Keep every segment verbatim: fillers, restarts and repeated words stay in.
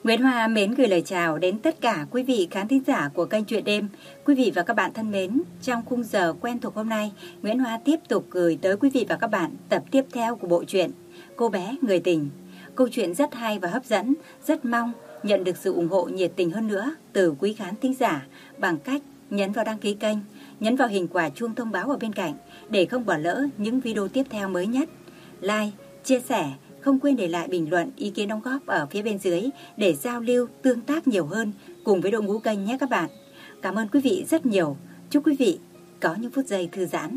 Nguyễn Hoa mến gửi lời chào đến tất cả quý vị khán thính giả của kênh Chuyện Đêm. Quý vị và các bạn thân mến, trong khung giờ quen thuộc hôm nay, Nguyễn Hoa tiếp tục gửi tới quý vị và các bạn tập tiếp theo của bộ truyện Cô bé người tình. Câu chuyện rất hay và hấp dẫn, rất mong nhận được sự ủng hộ nhiệt tình hơn nữa từ quý khán thính giả bằng cách nhấn vào đăng ký kênh, nhấn vào hình quả chuông thông báo ở bên cạnh để không bỏ lỡ những video tiếp theo mới nhất. Like, chia sẻ, không quên để lại bình luận, ý kiến đóng góp ở phía bên dưới để giao lưu, tương tác nhiều hơn cùng với đội ngũ kênh nhé các bạn. Cảm ơn quý vị rất nhiều. Chúc quý vị có những phút giây thư giãn.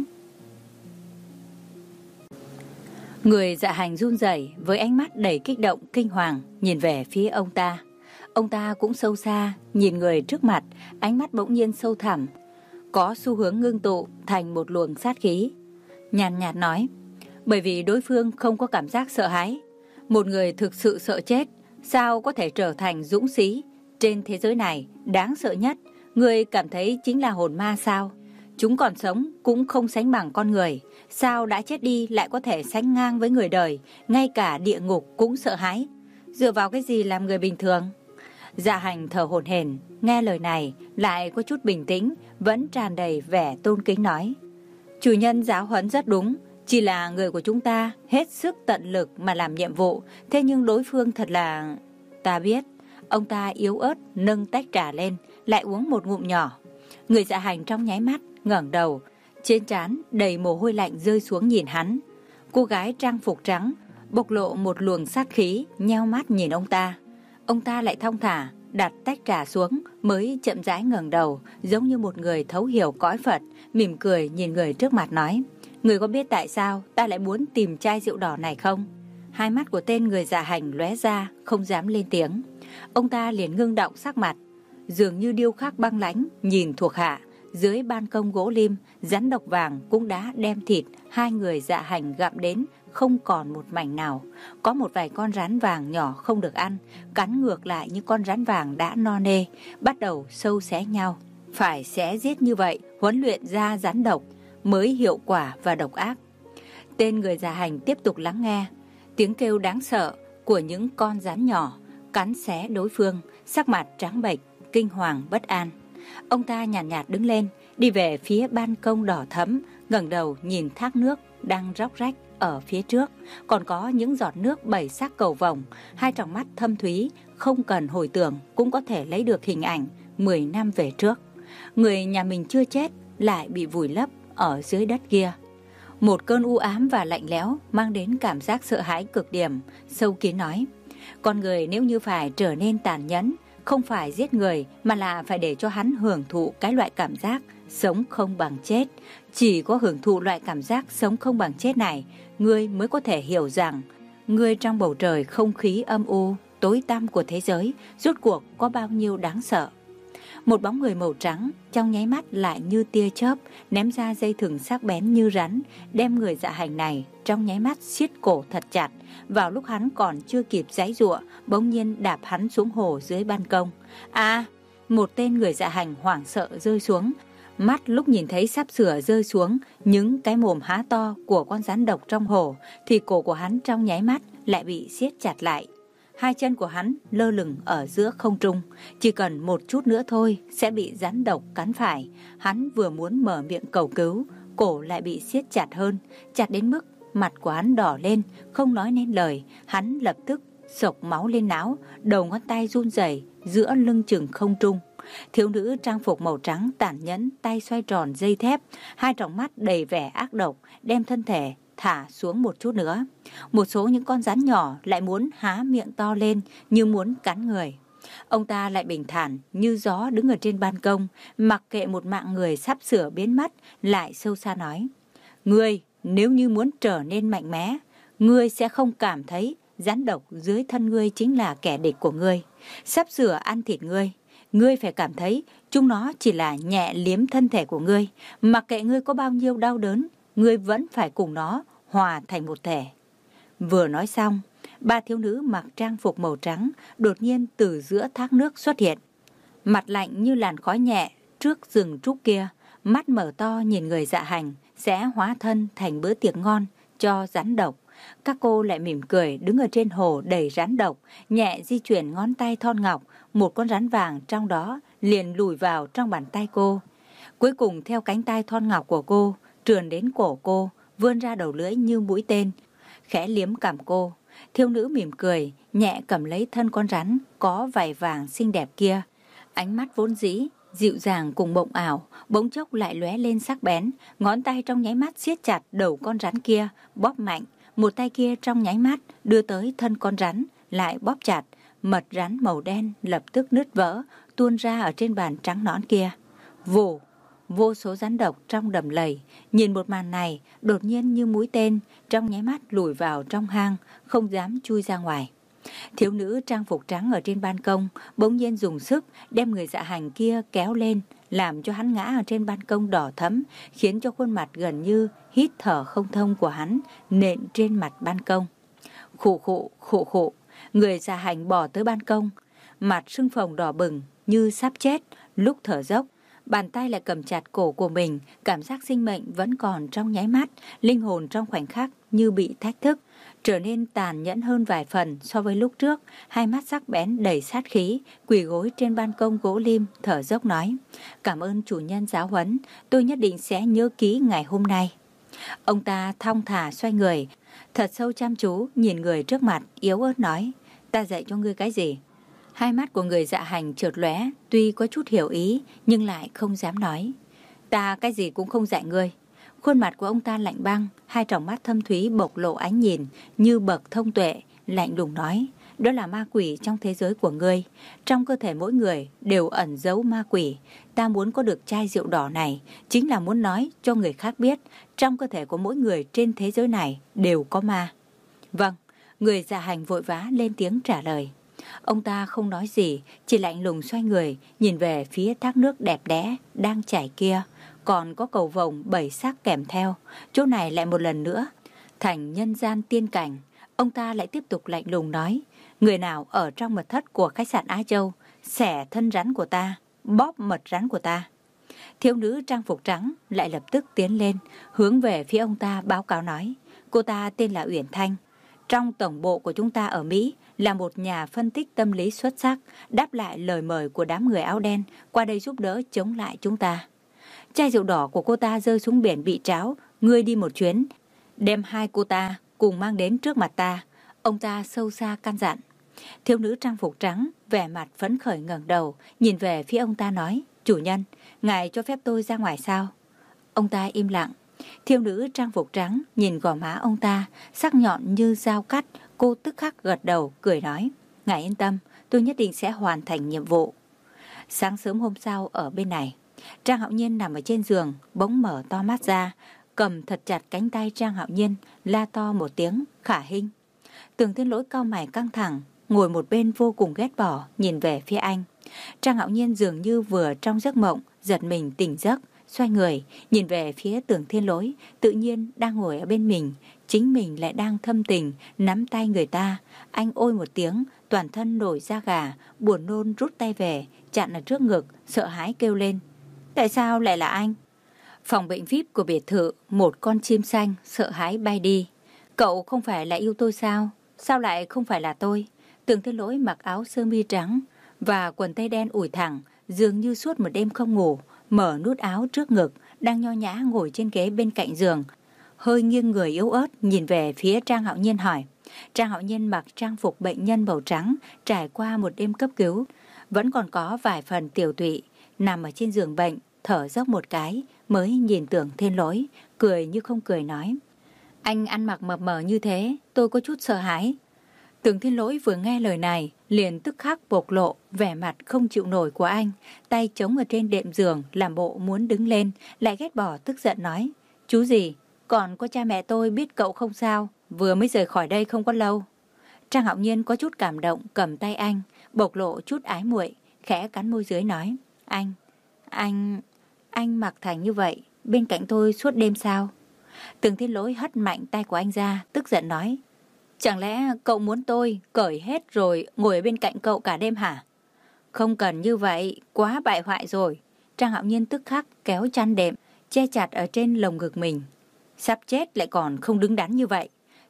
Người dạ hành run rẩy với ánh mắt đầy kích động, kinh hoàng nhìn về phía ông ta. Ông ta cũng sâu xa nhìn người trước mặt, ánh mắt bỗng nhiên sâu thẳm, có xu hướng ngưng tụ thành một luồng sát khí. Nhàn nhạt nói: bởi vì đối phương không có cảm giác sợ hãi. Một người thực sự sợ chết sao có thể trở thành dũng sĩ? Trên thế giới này đáng sợ nhất, người cảm thấy chính là hồn ma sao? Chúng còn sống cũng không sánh bằng con người, sao đã chết đi lại có thể sánh ngang với người đời? Ngay cả địa ngục cũng sợ hãi, dựa vào cái gì làm người bình thường? Dạ hành thở hổn hển, nghe lời này lại có chút bình tĩnh, vẫn tràn đầy vẻ tôn kính nói: chủ nhân giáo huấn rất đúng, chỉ là người của chúng ta hết sức tận lực mà làm nhiệm vụ, thế nhưng đối phương thật là... Ta biết. Ông ta yếu ớt nâng tách trà lên, lại uống một ngụm nhỏ. Người dạ hành trong nháy mắt ngẩng đầu, trên trán đầy mồ hôi lạnh rơi xuống nhìn hắn. Cô gái trang phục trắng bộc lộ một luồng sát khí, nheo mắt nhìn ông ta. Ông ta lại thong thả đặt tách trà xuống, mới chậm rãi ngẩng đầu, giống như một người thấu hiểu cõi Phật, mỉm cười nhìn người trước mặt nói: người có biết tại sao ta lại muốn tìm chai rượu đỏ này không? Hai mắt của tên người dạ hành lóe ra, không dám lên tiếng. Ông ta liền ngưng động sắc mặt, dường như điêu khắc băng lãnh nhìn thuộc hạ. Dưới ban công gỗ lim, rắn độc vàng cũng đã đem thịt hai người dạ hành gặm đến không còn một mảnh nào. Có một vài con rắn vàng nhỏ không được ăn, cắn ngược lại những con rắn vàng đã no nê, bắt đầu sâu xé nhau. Phải xé giết như vậy, huấn luyện ra rắn độc mới hiệu quả và độc ác. Tên người dạ hành tiếp tục lắng nghe tiếng kêu đáng sợ của những con rắn nhỏ cắn xé đối phương, sắc mặt trắng bệch, kinh hoàng bất an. Ông ta nhàn nhạt, nhạt đứng lên, đi về phía ban công đỏ thẫm, ngẩng đầu nhìn thác nước đang róc rách ở phía trước, còn có những giọt nước bảy sắc cầu vồng. Hai tròng mắt thâm thúy, không cần hồi tưởng cũng có thể lấy được hình ảnh mười năm về trước. Người nhà mình chưa chết lại bị vùi lấp ở dưới đất kia. Một cơn u ám và lạnh lẽo mang đến cảm giác sợ hãi cực điểm. Sâu kín nói: con người nếu như phải trở nên tàn nhẫn, không phải giết người mà là phải để cho hắn hưởng thụ cái loại cảm giác sống không bằng chết. Chỉ có hưởng thụ loại cảm giác sống không bằng chết này, ngươi mới có thể hiểu rằng ngươi trong bầu trời không khí âm u, tối tăm của thế giới rốt cuộc có bao nhiêu đáng sợ. Một bóng người màu trắng trong nháy mắt lại như tia chớp ném ra dây thừng sắc bén như rắn, đem người dạ hành này trong nháy mắt siết cổ thật chặt. Vào lúc hắn còn chưa kịp giãy giụa, bỗng nhiên đạp hắn xuống hồ dưới ban công. À, một tên người dạ hành hoảng sợ rơi xuống. Mắt lúc nhìn thấy sắp sửa rơi xuống những cái mồm há to của con rắn độc trong hồ, thì cổ của hắn trong nháy mắt lại bị siết chặt lại. Hai chân của hắn lơ lửng ở giữa không trung, chỉ cần một chút nữa thôi sẽ bị rắn độc cắn phải. Hắn vừa muốn mở miệng cầu cứu, cổ lại bị siết chặt hơn, chặt đến mức mặt của hắn đỏ lên, không nói nên lời. Hắn lập tức xộc máu lên não, đầu ngón tay run rẩy giữa lưng chừng không trung. Thiếu nữ trang phục màu trắng tàn nhẫn, tay xoay tròn dây thép, hai tròng mắt đầy vẻ ác độc, đem thân thể thả xuống một chút nữa. Một số những con rắn nhỏ lại muốn há miệng to lên như muốn cắn người. Ông ta lại bình thản như gió đứng ở trên ban công, mặc kệ một mạng người sắp sửa biến mất, lại sâu xa nói: ngươi nếu như muốn trở nên mạnh mẽ, ngươi sẽ không cảm thấy rắn độc dưới thân ngươi chính là kẻ địch của ngươi, sắp sửa ăn thịt ngươi. Ngươi phải cảm thấy chúng nó chỉ là nhẹ liếm thân thể của ngươi, mặc kệ ngươi có bao nhiêu đau đớn, ngươi vẫn phải cùng nó hòa thành một thể. Vừa nói xong, ba thiếu nữ mặc trang phục màu trắng đột nhiên từ giữa thác nước xuất hiện. Mặt lạnh như làn khói nhẹ trước rừng trúc kia, mắt mở to nhìn người dạ hành sẽ hóa thân thành bữa tiệc ngon cho rắn độc. Các cô lại mỉm cười đứng ở trên hồ đầy rắn độc, nhẹ di chuyển ngón tay thon ngọc, một con rắn vàng trong đó liền lùi vào trong bàn tay cô. Cuối cùng theo cánh tay thon ngọc của cô, trườn đến cổ cô, vươn ra đầu lưỡi như mũi tên, khẽ liếm cằm cô. Thiếu nữ mỉm cười, nhẹ cầm lấy thân con rắn có vảy vàng xinh đẹp kia. Ánh mắt vốn dĩ dịu dàng cùng mộng ảo, bỗng chốc lại lóe lên sắc bén, ngón tay trong nháy mắt siết chặt đầu con rắn kia, bóp mạnh, một tay kia trong nháy mắt đưa tới thân con rắn, lại bóp chặt, mật rắn màu đen lập tức nứt vỡ, tuôn ra ở trên bàn trắng nõn kia. Vù, vô số rắn độc trong đầm lầy, nhìn một màn này, đột nhiên như mũi tên, trong nháy mắt lùi vào trong hang, không dám chui ra ngoài. Thiếu nữ trang phục trắng ở trên ban công bỗng nhiên dùng sức đem người dạ hành kia kéo lên, làm cho hắn ngã ở trên ban công đỏ thẫm, khiến cho khuôn mặt gần như hít thở không thông của hắn nện trên mặt ban công. Khụ khụ khụ khụ, người dạ hành bỏ tới ban công, mặt sưng phồng đỏ bừng như sắp chết, lúc thở dốc, bàn tay lại cầm chặt cổ của mình, cảm giác sinh mệnh vẫn còn trong nháy mắt, linh hồn trong khoảnh khắc như bị thách thức, trở nên tàn nhẫn hơn vài phần so với lúc trước, hai mắt sắc bén đầy sát khí, quỳ gối trên ban công gỗ lim, thở dốc nói: "Cảm ơn chủ nhân giáo huấn, tôi nhất định sẽ nhớ kỹ ngày hôm nay." Ông ta thong thả xoay người, thật sâu chăm chú nhìn người trước mặt, yếu ớt nói: "Ta dạy cho ngươi cái gì?" Hai mắt của người dạ hành chợt lóe, tuy có chút hiểu ý nhưng lại không dám nói. "Ta cái gì cũng không dạy ngươi." Khuôn mặt của ông ta lạnh băng, hai tròng mắt thâm thúy bộc lộ ánh nhìn như bậc thông tuệ, lạnh lùng nói: "Đó là ma quỷ trong thế giới của ngươi. Trong cơ thể mỗi người đều ẩn giấu ma quỷ. Ta muốn có được chai rượu đỏ này, chính là muốn nói cho người khác biết, trong cơ thể của mỗi người trên thế giới này đều có ma." "Vâng." Người dạ hành vội vã lên tiếng trả lời. Ông ta không nói gì, chỉ lạnh lùng xoay người, nhìn về phía thác nước đẹp đẽ đang chảy kia, còn có cầu vồng bảy sắc kèm theo. Chỗ này lại một lần nữa thành nhân gian tiên cảnh. Ông ta lại tiếp tục lạnh lùng nói: "Người nào ở trong mật thất của khách sạn Á Châu, xẻ thân rắn của ta, bóp mật rắn của ta." Thiếu nữ trang phục trắng lại lập tức tiến lên, hướng về phía ông ta báo cáo nói: "Cô ta tên là Uyển Thanh, trong tổng bộ của chúng ta ở Mỹ, là một nhà phân tích tâm lý xuất sắc, đáp lại lời mời của đám người áo đen qua đây giúp đỡ chống lại chúng ta. Chai rượu đỏ của cô ta rơi xuống biển bị tráo, ngươi đi một chuyến, đem hai cô ta cùng mang đến trước mặt ta." Ông ta sâu xa căn dặn. Thiếu nữ trang phục trắng vẻ mặt phấn khởi ngẩng đầu, nhìn về phía ông ta nói: "Chủ nhân, ngài cho phép tôi ra ngoài sao?" Ông ta im lặng. Thiếu nữ trang phục trắng nhìn gò má ông ta, sắc nhọn như dao cắt, cô tức khắc gật đầu, cười nói: "Ngài yên tâm, tôi nhất định sẽ hoàn thành nhiệm vụ." Sáng sớm hôm sau ở bên này, Trang Hạo Nhiên nằm ở trên giường, bỗng mở to mắt ra, cầm thật chặt cánh tay Trang Hạo Nhiên, la to một tiếng: "Khả Hinh!" Tưởng Thiên Lỗi cau mày căng thẳng, ngồi một bên vô cùng ghét bỏ, nhìn về phía anh. Trang Hạo Nhiên dường như vừa trong giấc mộng, giật mình tỉnh giấc, xoay người, nhìn về phía Tưởng Thiên Lỗi, tự nhiên đang ngồi ở bên mình, chính mình lại đang thâm tình, nắm tay người ta. Anh ôi một tiếng, toàn thân nổi da gà, buồn nôn rút tay về, chặn ở trước ngực, sợ hãi kêu lên: "Tại sao lại là anh?" Phòng bệnh vi ai pi của biệt thự, một con chim xanh sợ hãi bay đi. "Cậu không phải là yêu tôi sao? Sao lại không phải là tôi?" Tưởng Thiên Lỗi mặc áo sơ mi trắng và quần tây đen ủi thẳng, dường như suốt một đêm không ngủ, mở nút áo trước ngực, đang nho nhã ngồi trên ghế bên cạnh giường, hơi nghiêng người yếu ớt nhìn về phía Trang Hạo Nhiên hỏi. Trang Hạo Nhiên mặc trang phục bệnh nhân màu trắng, trải qua một đêm cấp cứu, vẫn còn có vài phần tiểu tụy, nằm ở trên giường bệnh, thở dốc một cái, mới nhìn Tưởng Thiên Lỗi, cười như không cười nói: "Anh ăn mặc mập mờ như thế, tôi có chút sợ hãi." Tưởng Thiên Lỗi vừa nghe lời này, liền tức khắc bộc lộ vẻ mặt không chịu nổi của anh, tay chống ở trên đệm giường, làm bộ muốn đứng lên, lại ghét bỏ tức giận nói: "Chú gì, còn có cha mẹ tôi biết cậu không sao, vừa mới rời khỏi đây không có lâu." Trang Hạo Nhiên có chút cảm động, cầm tay anh, bộc lộ chút ái muội, khẽ cắn môi dưới nói: Anh, anh, anh mặc thành như vậy, bên cạnh tôi suốt đêm sao?" Tưởng Thiên Lỗi hất mạnh tay của anh ra, tức giận nói: "Chẳng lẽ cậu muốn tôi cởi hết rồi ngồi ở bên cạnh cậu cả đêm hả?" "Không cần như vậy, quá bại hoại rồi." Trang Hạo Nhiên tức khắc kéo chăn đệm, che chặt ở trên lồng ngực mình. "Sắp chết lại còn không đứng đắn như vậy."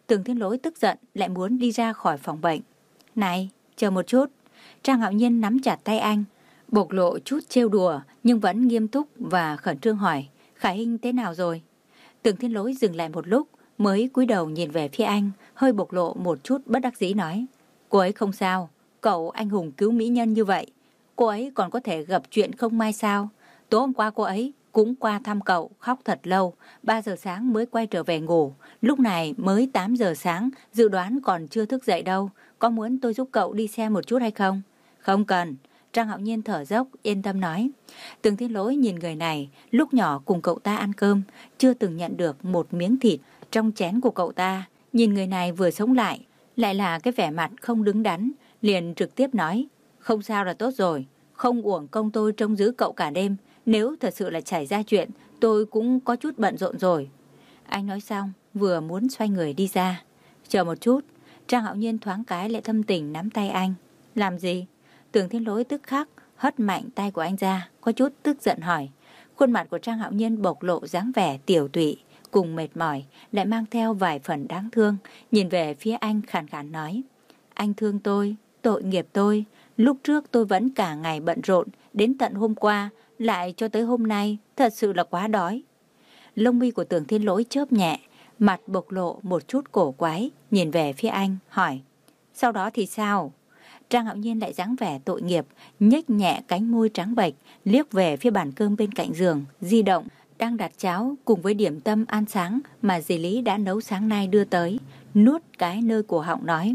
Tưởng Thiên Lỗi tức giận lại muốn đi ra khỏi phòng bệnh. Này, chờ một chút. Trang Hạo Nhiên nắm chặt tay anh, bộc lộ chút trêu đùa nhưng vẫn nghiêm túc và khẩn trương hỏi, Khải Hinh thế nào rồi? Tưởng Thiên Lỗi dừng lại một lúc mới cúi đầu nhìn về phía anh, hơi bộc lộ một chút bất đắc dĩ nói, cô ấy không sao, cậu anh hùng cứu mỹ nhân như vậy, cô ấy còn có thể gặp chuyện không may sao? Tối hôm qua cô ấy cũng qua thăm cậu, khóc thật lâu, ba giờ sáng mới quay trở về ngủ, lúc này mới tám giờ sáng, dự đoán còn chưa thức dậy đâu, có muốn tôi giúp cậu đi xem một chút hay không? Không cần. Trang Hạo Nhiên thở dốc, yên tâm nói. Tưởng Thiên Lỗi nhìn người này, lúc nhỏ cùng cậu ta ăn cơm, chưa từng nhận được một miếng thịt trong chén của cậu ta. Nhìn người này vừa sống lại, lại là cái vẻ mặt không đứng đắn, liền trực tiếp nói, không sao là tốt rồi, không uổng công tôi trông giữ cậu cả đêm, nếu thật sự là xảy ra chuyện, tôi cũng có chút bận rộn rồi. Anh nói xong, vừa muốn xoay người đi ra. Chờ một chút, Trang Hạo Nhiên thoáng cái lại thâm tình nắm tay anh. Làm gì? Tưởng Thiên Lỗi tức khắc hất mạnh tay của anh ra, có chút tức giận hỏi. Khuôn mặt của Trang Hạo Nhiên bộc lộ dáng vẻ tiểu tụy, cùng mệt mỏi, lại mang theo vài phần đáng thương, nhìn về phía anh khàn khàn nói. Anh thương tôi, tội nghiệp tôi, lúc trước tôi vẫn cả ngày bận rộn, đến tận hôm qua, lại cho tới hôm nay, thật sự là quá đói. Lông mi của Tưởng Thiên Lỗi chớp nhẹ, mặt bộc lộ một chút cổ quái, nhìn về phía anh, hỏi. Sau đó thì sao? Trang Hạo Nhiên lại dáng vẻ tội nghiệp, nhếch nhẹ cánh môi trắng bệch, liếc về phía bàn cơm bên cạnh giường, di động, đang đặt cháo cùng với điểm tâm ăn sáng mà dì Lý đã nấu sáng nay đưa tới, nuốt cái nơi cổ họng nói.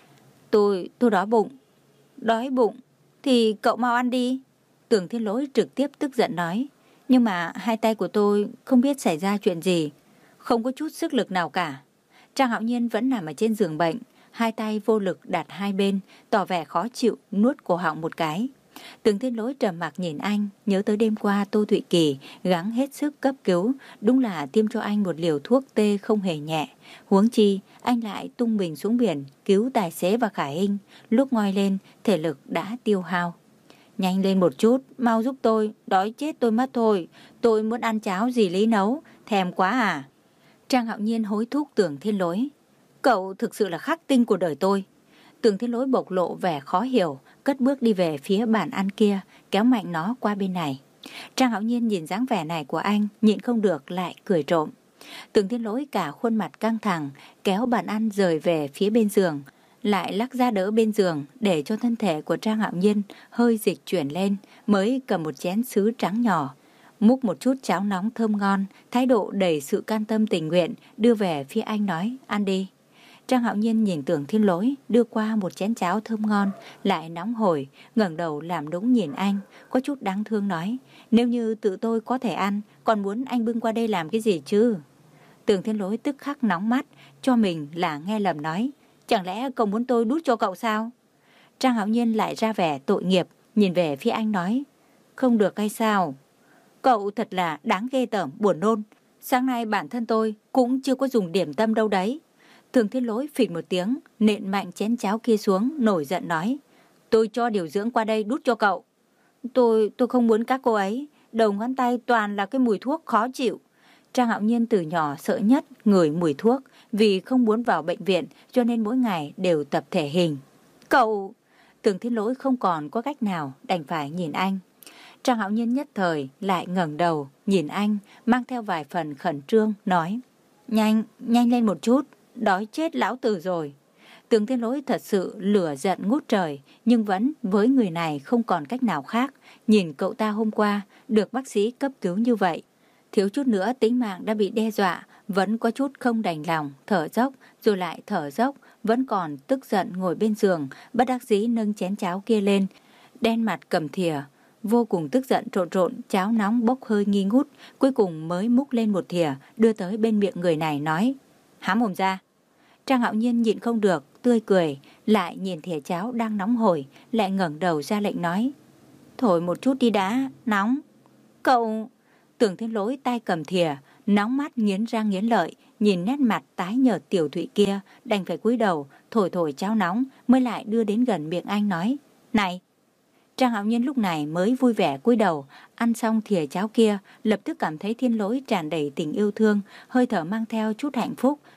Tôi, tôi đói bụng. Đói bụng? Thì cậu mau ăn đi. Tưởng Thiên Lỗi trực tiếp tức giận nói. Nhưng mà hai tay của tôi không biết xảy ra chuyện gì, không có chút sức lực nào cả. Trang Hạo Nhiên vẫn nằm ở trên giường bệnh, hai tay vô lực đặt hai bên, tỏ vẻ khó chịu, nuốt cổ họng một cái. Tưởng Thiên Lỗi trầm mặc nhìn anh, nhớ tới đêm qua Tô Thụy Kỳ gắng hết sức cấp cứu, đúng là tiêm cho anh một liều thuốc tê không hề nhẹ. Huống chi, anh lại tung mình xuống biển, cứu tài xế và Khải Hinh, lúc ngoi lên, thể lực đã tiêu hao. Nhanh lên một chút, mau giúp tôi, đói chết tôi mất thôi, tôi muốn ăn cháo dì Lý nấu, thèm quá à. Trang Hạo Nhiên hối thúc Tưởng Thiên Lỗi. Cậu thực sự là khắc tinh của đời tôi. Tưởng Thiên Lỗi bộc lộ vẻ khó hiểu, cất bước đi về phía bàn ăn kia, kéo mạnh nó qua bên này. Trang Hạo Nhiên nhìn dáng vẻ này của anh, nhịn không được lại cười trộm. Tưởng Thiên Lỗi cả khuôn mặt căng thẳng, kéo bàn ăn rời về phía bên giường, lại lắc ra đỡ bên giường để cho thân thể của Trang Hạo Nhiên hơi dịch chuyển lên, mới cầm một chén sứ trắng nhỏ, múc một chút cháo nóng thơm ngon, thái độ đầy sự can tâm tình nguyện, đưa về phía anh nói, ăn đi. Trang Hạo Nhiên nhìn Tưởng Thiên Lỗi đưa qua một chén cháo thơm ngon, lại nóng hổi, ngẩng đầu làm đúng nhìn anh, có chút đáng thương nói, nếu như tự tôi có thể ăn, còn muốn anh bưng qua đây làm cái gì chứ? Tưởng Thiên Lỗi tức khắc nóng mắt, cho mình là nghe lầm nói, chẳng lẽ cậu muốn tôi đút cho cậu sao? Trang Hạo Nhiên lại ra vẻ tội nghiệp, nhìn về phía anh nói, không được hay sao? Cậu thật là đáng ghê tởm, buồn nôn, sáng nay bản thân tôi cũng chưa có dùng điểm tâm đâu đấy. Tưởng Thiên Lỗi phịch một tiếng, nện mạnh chén cháo kia xuống, nổi giận nói, tôi cho điều dưỡng qua đây đút cho cậu. Tôi, tôi không muốn các cô ấy, đầu ngón tay toàn là cái mùi thuốc khó chịu. Trang Hạo Nhiên từ nhỏ sợ nhất ngửi mùi thuốc, vì không muốn vào bệnh viện cho nên mỗi ngày đều tập thể hình. Cậu... Tưởng Thiên Lỗi không còn có cách nào, đành phải nhìn anh. Trang Hạo Nhiên nhất thời lại ngẩng đầu, nhìn anh, mang theo vài phần khẩn trương, nói, nhanh, nhanh lên một chút, đói chết lão tử rồi. Tưởng Thiên Lỗi thật sự lửa giận ngút trời, nhưng vẫn với người này không còn cách nào khác. Nhìn cậu ta hôm qua được bác sĩ cấp cứu như vậy, thiếu chút nữa tính mạng đã bị đe dọa, vẫn có chút không đành lòng, thở dốc rồi lại thở dốc, vẫn còn tức giận ngồi bên giường, bất đắc dĩ nâng chén cháo kia lên, đen mặt cầm thìa, vô cùng tức giận trộn trộn cháo nóng bốc hơi nghi ngút, cuối cùng mới múc lên một thìa đưa tới bên miệng người này nói, há mồm ra. Trang Hạo Nhiên nhịn không được, tươi cười, lại nhìn thìa cháo đang nóng hổi, lại ngẩng đầu ra lệnh nói, thổi một chút đi đã, nóng. Cậu... Tưởng Thiên Lỗi tay cầm thìa, nóng mắt nghiến răng nghiến lợi, nhìn nét mặt tái nhợt tiểu thụy kia, đành phải cúi đầu, thổi thổi cháo nóng, mới lại đưa đến gần miệng anh nói, này. Trang Hạo Nhiên lúc này mới vui vẻ cúi đầu, ăn xong thìa cháo kia, lập tức cảm thấy Thiên Lỗi tràn đầy tình yêu thương, hơi thở mang theo chút hạnh phúc, thật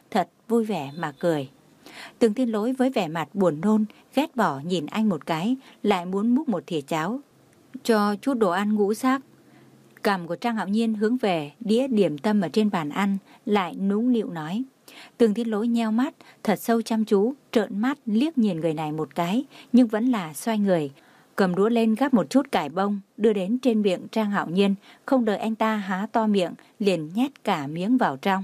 vui vẻ mà cười. Tường Thiên Lỗi với vẻ mặt buồn nôn, ghét bỏ nhìn anh một cái, lại muốn múc một thìa cháo, cho chút đồ ăn ngũ sắc. Cằm của Trang Hạo Nhiên hướng về đĩa điểm tâm ở trên bàn ăn, lại nũng nịu nói. Tường Thiên Lỗi nheo mắt, thật sâu chăm chú, trợn mắt liếc nhìn người này một cái, nhưng vẫn là xoay người, cầm đũa lên gắp một chút cải bông, đưa đến trên miệng Trang Hạo Nhiên, không đợi anh ta há to miệng, liền nhét cả miếng vào trong.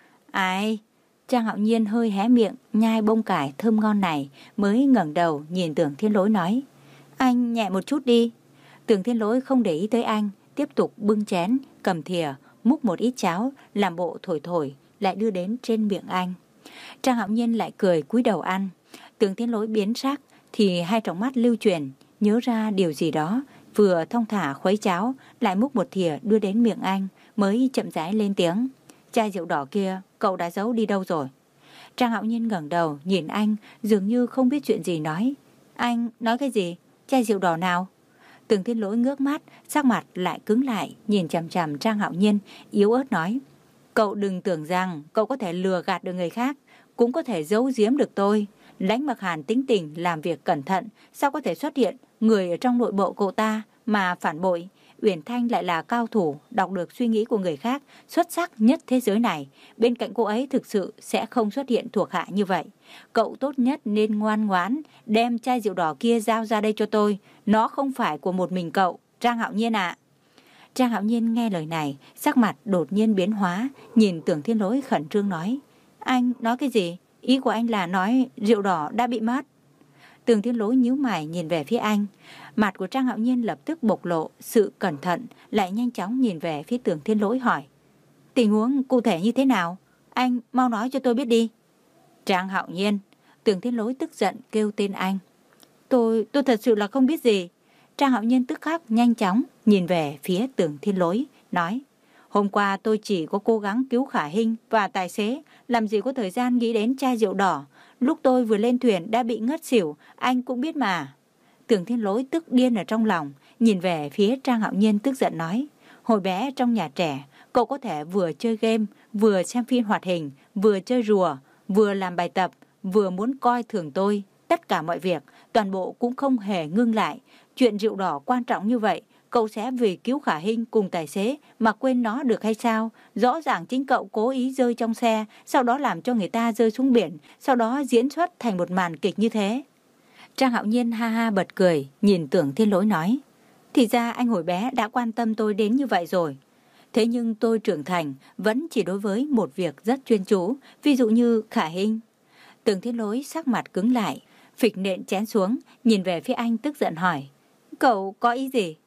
Ai? Trang Hạo Nhiên hơi hé miệng, nhai bông cải thơm ngon này, mới ngẩng đầu nhìn Tường Thiên Lỗi nói. Anh nhẹ một chút đi. Tường Thiên Lỗi không để ý tới anh, tiếp tục bưng chén, cầm thìa, múc một ít cháo, làm bộ thổi thổi, lại đưa đến trên miệng anh. Trang Hạo Nhiên lại cười cúi đầu ăn. Tường Thiên Lỗi biến sắc, thì hai tròng mắt lưu chuyển, nhớ ra điều gì đó, vừa thong thả khuấy cháo, lại múc một thìa đưa đến miệng anh, mới chậm rãi lên tiếng. Chai rượu đỏ kia, cậu đã giấu đi đâu rồi? Trang Hạo Nhiên ngẩng đầu, nhìn anh, dường như không biết chuyện gì nói. Anh nói cái gì? Chai rượu đỏ nào? Tường Thiên Lỗi ngước mắt, sắc mặt lại cứng lại, nhìn chằm chằm Trang Hạo Nhiên, yếu ớt nói. Cậu đừng tưởng rằng cậu có thể lừa gạt được người khác, cũng có thể giấu giếm được tôi. Lãnh Mặc Hàn tính tình, làm việc cẩn thận, sao có thể xuất hiện người ở trong nội bộ cậu ta mà phản bội? Uyển Thanh lại là cao thủ, đọc được suy nghĩ của người khác, xuất sắc nhất thế giới này. Bên cạnh cô ấy thực sự sẽ không xuất hiện thuộc hạ như vậy. Cậu tốt nhất nên ngoan ngoãn, đem chai rượu đỏ kia giao ra đây cho tôi. Nó không phải của một mình cậu, Trang Hạo Nhiên ạ. Trang Hạo Nhiên nghe lời này, sắc mặt đột nhiên biến hóa, nhìn Tưởng Thiên Lỗi khẩn trương nói. Anh nói cái gì? Ý của anh là nói rượu đỏ đã bị mất. Tưởng Thiên Lỗi nhíu mày nhìn về phía anh. Mặt của Trang Hạo Nhiên lập tức bộc lộ sự cẩn thận, lại nhanh chóng nhìn về phía Tưởng Thiên Lỗi hỏi. Tình huống cụ thể như thế nào? Anh mau nói cho tôi biết đi. Trang Hạo Nhiên. Tưởng Thiên Lỗi tức giận kêu tên anh. Tôi, tôi thật sự là không biết gì. Trang Hạo Nhiên tức khắc nhanh chóng nhìn về phía Tưởng Thiên Lỗi, nói. Hôm qua tôi chỉ có cố gắng cứu Khả Hinh và tài xế, làm gì có thời gian nghĩ đến chai rượu đỏ. Lúc tôi vừa lên thuyền đã bị ngất xỉu, anh cũng biết mà. Tưởng Thiên Lỗi tức điên ở trong lòng, nhìn về phía Trang Hạo Nhiên tức giận nói. Hồi bé trong nhà trẻ, cậu có thể vừa chơi game, vừa xem phim hoạt hình, vừa chơi rùa, vừa làm bài tập, vừa muốn coi thường tôi. Tất cả mọi việc, toàn bộ cũng không hề ngưng lại. Chuyện rượu đỏ quan trọng như vậy, cậu sẽ vì cứu Khả Hinh cùng tài xế mà quên nó được hay sao? Rõ ràng chính cậu cố ý rơi trong xe, sau đó làm cho người ta rơi xuống biển, sau đó diễn xuất thành một màn kịch như thế. Trang Hạo Nhiên ha ha bật cười, nhìn Tưởng Thiên Lỗi nói. Thì ra anh hồi bé đã quan tâm tôi đến như vậy rồi. Thế nhưng tôi trưởng thành vẫn chỉ đối với một việc rất chuyên chú, ví dụ như Khả Hinh. Tưởng Thiên Lỗi sắc mặt cứng lại, phịch nện chén xuống, nhìn về phía anh tức giận hỏi. Cậu có ý gì?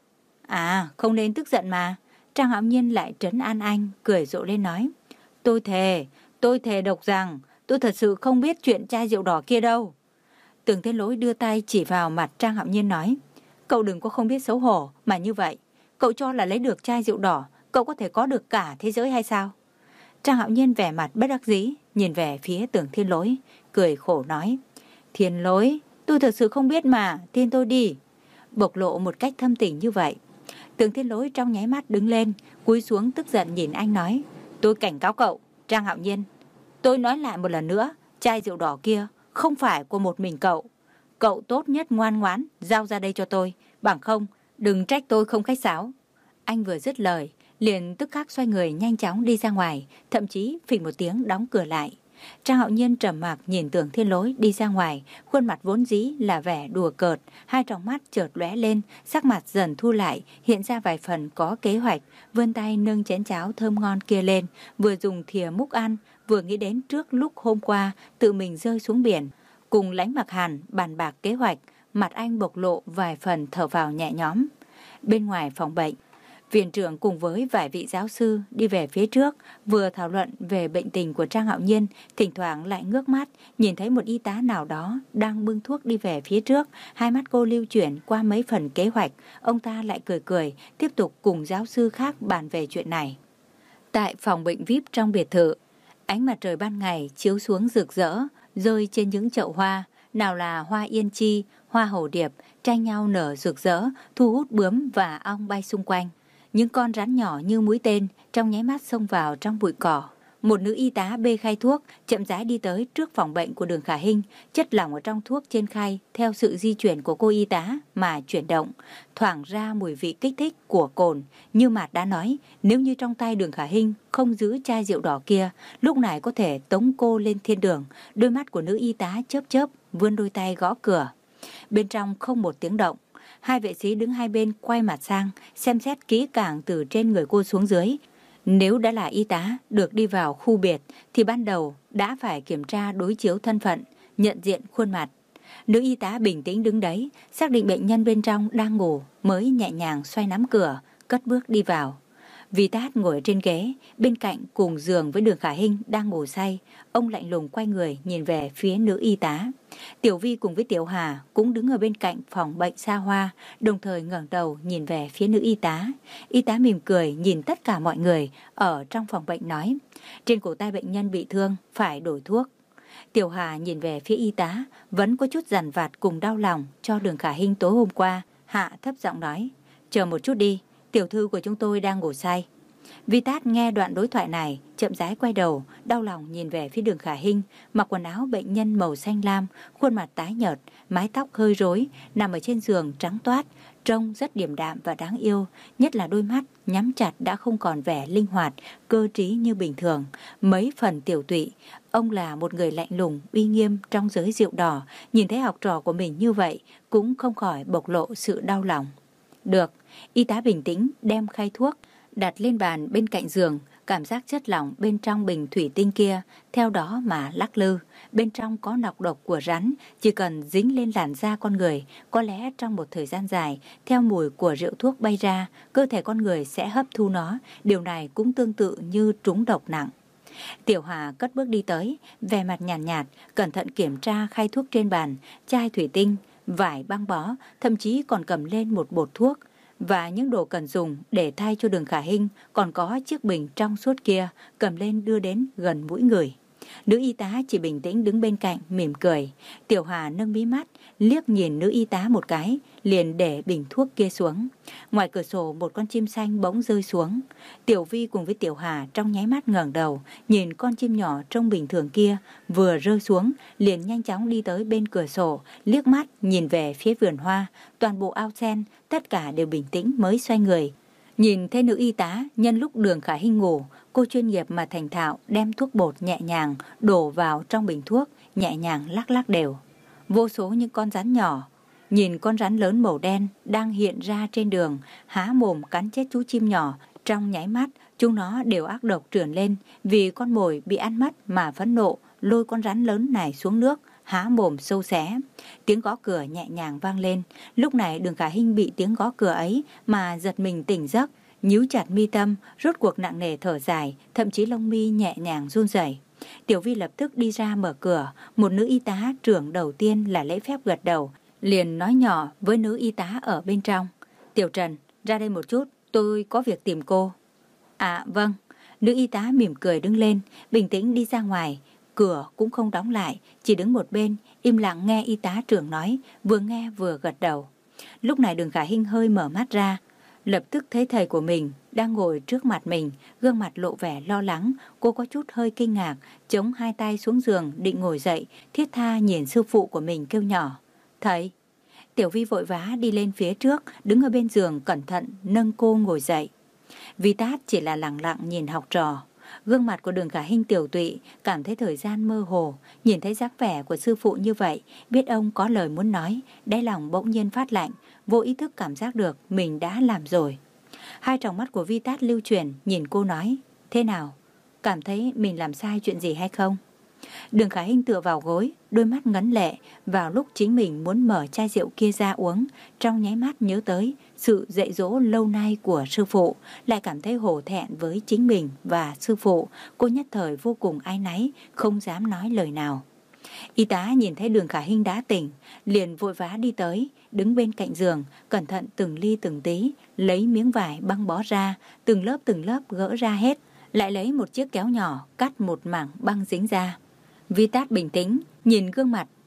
À, không nên tức giận mà. Trang Hạo Nhiên lại trấn an anh, cười rộ lên nói. Tôi thề, tôi thề độc rằng tôi thật sự không biết chuyện chai rượu đỏ kia đâu. Tưởng Thiên Lỗi đưa tay chỉ vào mặt Trang Hạo Nhiên nói. Cậu đừng có không biết xấu hổ mà như vậy. Cậu cho là lấy được chai rượu đỏ, cậu có thể có được cả thế giới hay sao? Trang Hạo Nhiên vẻ mặt bất đắc dĩ, nhìn về phía Tưởng Thiên Lỗi, cười khổ nói. Thiên Lỗi, tôi thật sự không biết mà, tin tôi đi. Bộc lộ một cách thâm tình như vậy. Tưởng Thiên Lỗi trong nháy mắt đứng lên, cúi xuống tức giận nhìn anh nói. Tôi cảnh cáo cậu, Trang Hạo Nhiên. Tôi nói lại một lần nữa, chai rượu đỏ kia không phải của một mình cậu. Cậu tốt nhất ngoan ngoãn, giao ra đây cho tôi. Bằng không, đừng trách tôi không khách sáo. Anh vừa dứt lời, liền tức khắc xoay người nhanh chóng đi ra ngoài, thậm chí phình một tiếng đóng cửa lại. Trang Hạo Nhiên trầm mặc nhìn Tưởng Thiên Lỗi đi ra ngoài, khuôn mặt vốn dĩ là vẻ đùa cợt, hai tròng mắt chợt lóe lên, sắc mặt dần thu lại, hiện ra vài phần có kế hoạch, vươn tay nâng chén cháo thơm ngon kia lên, vừa dùng thìa múc ăn, vừa nghĩ đến trước lúc hôm qua tự mình rơi xuống biển, cùng Lãnh Mặc Hàn bàn bạc kế hoạch, mặt anh bộc lộ vài phần thở vào nhẹ nhõm. Bên ngoài phòng bệnh, viện trưởng cùng với vài vị giáo sư đi về phía trước, vừa thảo luận về bệnh tình của Trang Hạo Nhiên, thỉnh thoảng lại ngước mắt, nhìn thấy một y tá nào đó đang bưng thuốc đi về phía trước, hai mắt cô lưu chuyển qua mấy phần kế hoạch, ông ta lại cười cười, tiếp tục cùng giáo sư khác bàn về chuyện này. Tại phòng bệnh vi ai pi trong biệt thự, ánh mặt trời ban ngày chiếu xuống rực rỡ, rơi trên những chậu hoa, nào là hoa yên chi, hoa hồ điệp, tranh nhau nở rực rỡ, thu hút bướm và ong bay xung quanh. Những con rắn nhỏ như mũi tên trong nháy mắt xông vào trong bụi cỏ. Một nữ y tá bê khay thuốc, chậm rãi đi tới trước phòng bệnh của Đường Khả Hinh, chất lỏng ở trong thuốc trên khay theo sự di chuyển của cô y tá mà chuyển động, thoảng ra mùi vị kích thích của cồn. Như Mạt đã nói, nếu như trong tay Đường Khả Hinh không giữ chai rượu đỏ kia, lúc này có thể tống cô lên thiên đường. Đôi mắt của nữ y tá chớp chớp, vươn đôi tay gõ cửa. Bên trong không một tiếng động. Hai vệ sĩ đứng hai bên quay mặt sang, xem xét kỹ càng từ trên người cô xuống dưới. Nếu đã là y tá được đi vào khu biệt thì ban đầu đã phải kiểm tra đối chiếu thân phận, nhận diện khuôn mặt. Nữ y tá bình tĩnh đứng đấy, xác định bệnh nhân bên trong đang ngủ mới nhẹ nhàng xoay nắm cửa, cất bước đi vào. Vitas ngồi trên ghế, bên cạnh cùng giường với Đường Khả Hinh đang ngủ say. Ông lạnh lùng quay người nhìn về phía nữ y tá. Tiểu Vi cùng với Tiểu Hà cũng đứng ở bên cạnh phòng bệnh xa hoa, đồng thời ngẩng đầu nhìn về phía nữ y tá. Y tá mỉm cười nhìn tất cả mọi người ở trong phòng bệnh nói, trên cổ tay bệnh nhân bị thương, phải đổi thuốc. Tiểu Hà nhìn về phía y tá, vẫn có chút dằn vặt cùng đau lòng cho Đường Khả Hinh tối hôm qua. Hạ thấp giọng nói, chờ một chút đi, tiểu thư của chúng tôi đang ngủ say. Vitas nghe đoạn đối thoại này, chậm rãi quay đầu, đau lòng nhìn về phía Đường Khả Hinh, mặc quần áo bệnh nhân màu xanh lam, khuôn mặt tái nhợt, mái tóc hơi rối, nằm ở trên giường trắng toát, trông rất điềm đạm và đáng yêu, nhất là đôi mắt nhắm chặt đã không còn vẻ linh hoạt, cơ trí như bình thường, mấy phần tiểu tụy. Ông là một người lạnh lùng, uy nghiêm trong giới rượu đỏ, nhìn thấy học trò của mình như vậy, cũng không khỏi bộc lộ sự đau lòng. Được, y tá bình tĩnh đem khay thuốc đặt lên bàn bên cạnh giường, cảm giác chất lỏng bên trong bình thủy tinh kia theo đó mà lắc lư. Bên trong có nọc độc của rắn, chỉ cần dính lên làn da con người, có lẽ trong một thời gian dài, theo mùi của rượu thuốc bay ra, cơ thể con người sẽ hấp thu nó. Điều này cũng tương tự như trúng độc nặng. Tiểu Hà cất bước đi tới, vẻ mặt nhàn nhạt, nhạt, cẩn thận kiểm tra khay thuốc trên bàn, chai thủy tinh, vải băng bó, thậm chí còn cầm lên một bột thuốc và những đồ cần dùng để thay cho Đường Khả Hinh, còn có chiếc bình trong suốt kia, cầm lên đưa đến gần mũi người. Nữ y tá chỉ bình tĩnh đứng bên cạnh, mỉm cười. Tiểu Hà nâng mí mắt, liếc nhìn nữ y tá một cái, liền để bình thuốc kia xuống. Ngoài cửa sổ một con chim xanh bỗng rơi xuống. Tiểu Vi cùng với Tiểu Hà trong nháy mắt ngẩng đầu, nhìn con chim nhỏ trông bình thường kia vừa rơi xuống, liền nhanh chóng đi tới bên cửa sổ, liếc mắt nhìn về phía vườn hoa. Toàn bộ ao sen, tất cả đều bình tĩnh mới xoay người. Nhìn thấy nữ y tá, nhân lúc Đường Khả Hinh ngủ, cô chuyên nghiệp mà thành thạo đem thuốc bột nhẹ nhàng đổ vào trong bình thuốc, nhẹ nhàng lắc lắc đều. Vô số những con rắn nhỏ, nhìn con rắn lớn màu đen đang hiện ra trên đường, há mồm cắn chết chú chim nhỏ. Trong nháy mắt, chúng nó đều ác độc trườn lên, vì con mồi bị ăn mất mà phẫn nộ, lôi con rắn lớn này xuống nước, há mồm sâu xé. Tiếng gõ cửa nhẹ nhàng vang lên. Lúc này Đường Khả Hinh bị tiếng gõ cửa ấy mà giật mình tỉnh giấc, nhíu chặt mi tâm, rốt cuộc nặng nề thở dài, thậm chí lông mi nhẹ nhàng run rẩy. Tiểu Vi lập tức đi ra mở cửa. Một nữ y tá trưởng đầu tiên là lễ phép gật đầu, liền nói nhỏ với nữ y tá ở bên trong, Tiểu Trần, ra đây một chút, tôi có việc tìm cô. À vâng. Nữ y tá mỉm cười đứng lên, bình tĩnh đi ra ngoài. Cửa cũng không đóng lại, chỉ đứng một bên, im lặng nghe y tá trưởng nói, vừa nghe vừa gật đầu. Lúc này Đường Khả Hinh hơi mở mắt ra, lập tức thấy thầy của mình đang ngồi trước mặt mình, gương mặt lộ vẻ lo lắng. Cô có chút hơi kinh ngạc, chống hai tay xuống giường định ngồi dậy, thiết tha nhìn sư phụ của mình kêu nhỏ, thầy. Tiểu Vi vội vã đi lên phía trước, đứng ở bên giường cẩn thận nâng cô ngồi dậy. Vitas chỉ là lặng lặng nhìn học trò. Gương mặt của Đường Khả Hinh tiểu tụy, cảm thấy thời gian mơ hồ, nhìn thấy dáng vẻ của sư phụ như vậy, biết ông có lời muốn nói, đáy lòng bỗng nhiên phát lạnh, vô ý thức cảm giác được mình đã làm rồi. Hai tròng mắt của Vitas lưu chuyển, nhìn cô nói, thế nào? Cảm thấy mình làm sai chuyện gì hay không? Đường Khả Hinh tựa vào gối, đôi mắt ngấn lệ, vào lúc chính mình muốn mở chai rượu kia ra uống, trong nháy mắt nhớ tới sự dạy dỗ lâu nay của sư phụ, lại cảm thấy hổ thẹn với chính mình và sư phụ. Cô nhất thời vô cùng áy náy, không dám nói lời nào. Y tá nhìn thấy Đường Khả Hinh đã tỉnh, liền vội vã đi tới, đứng bên cạnh giường, cẩn thận từng ly từng tí, lấy miếng vải băng bó ra, từng lớp từng lớp gỡ ra hết, lại lấy một chiếc kéo nhỏ cắt một mảng băng dính ra. Vitas bình tĩnh nhìn gương mặt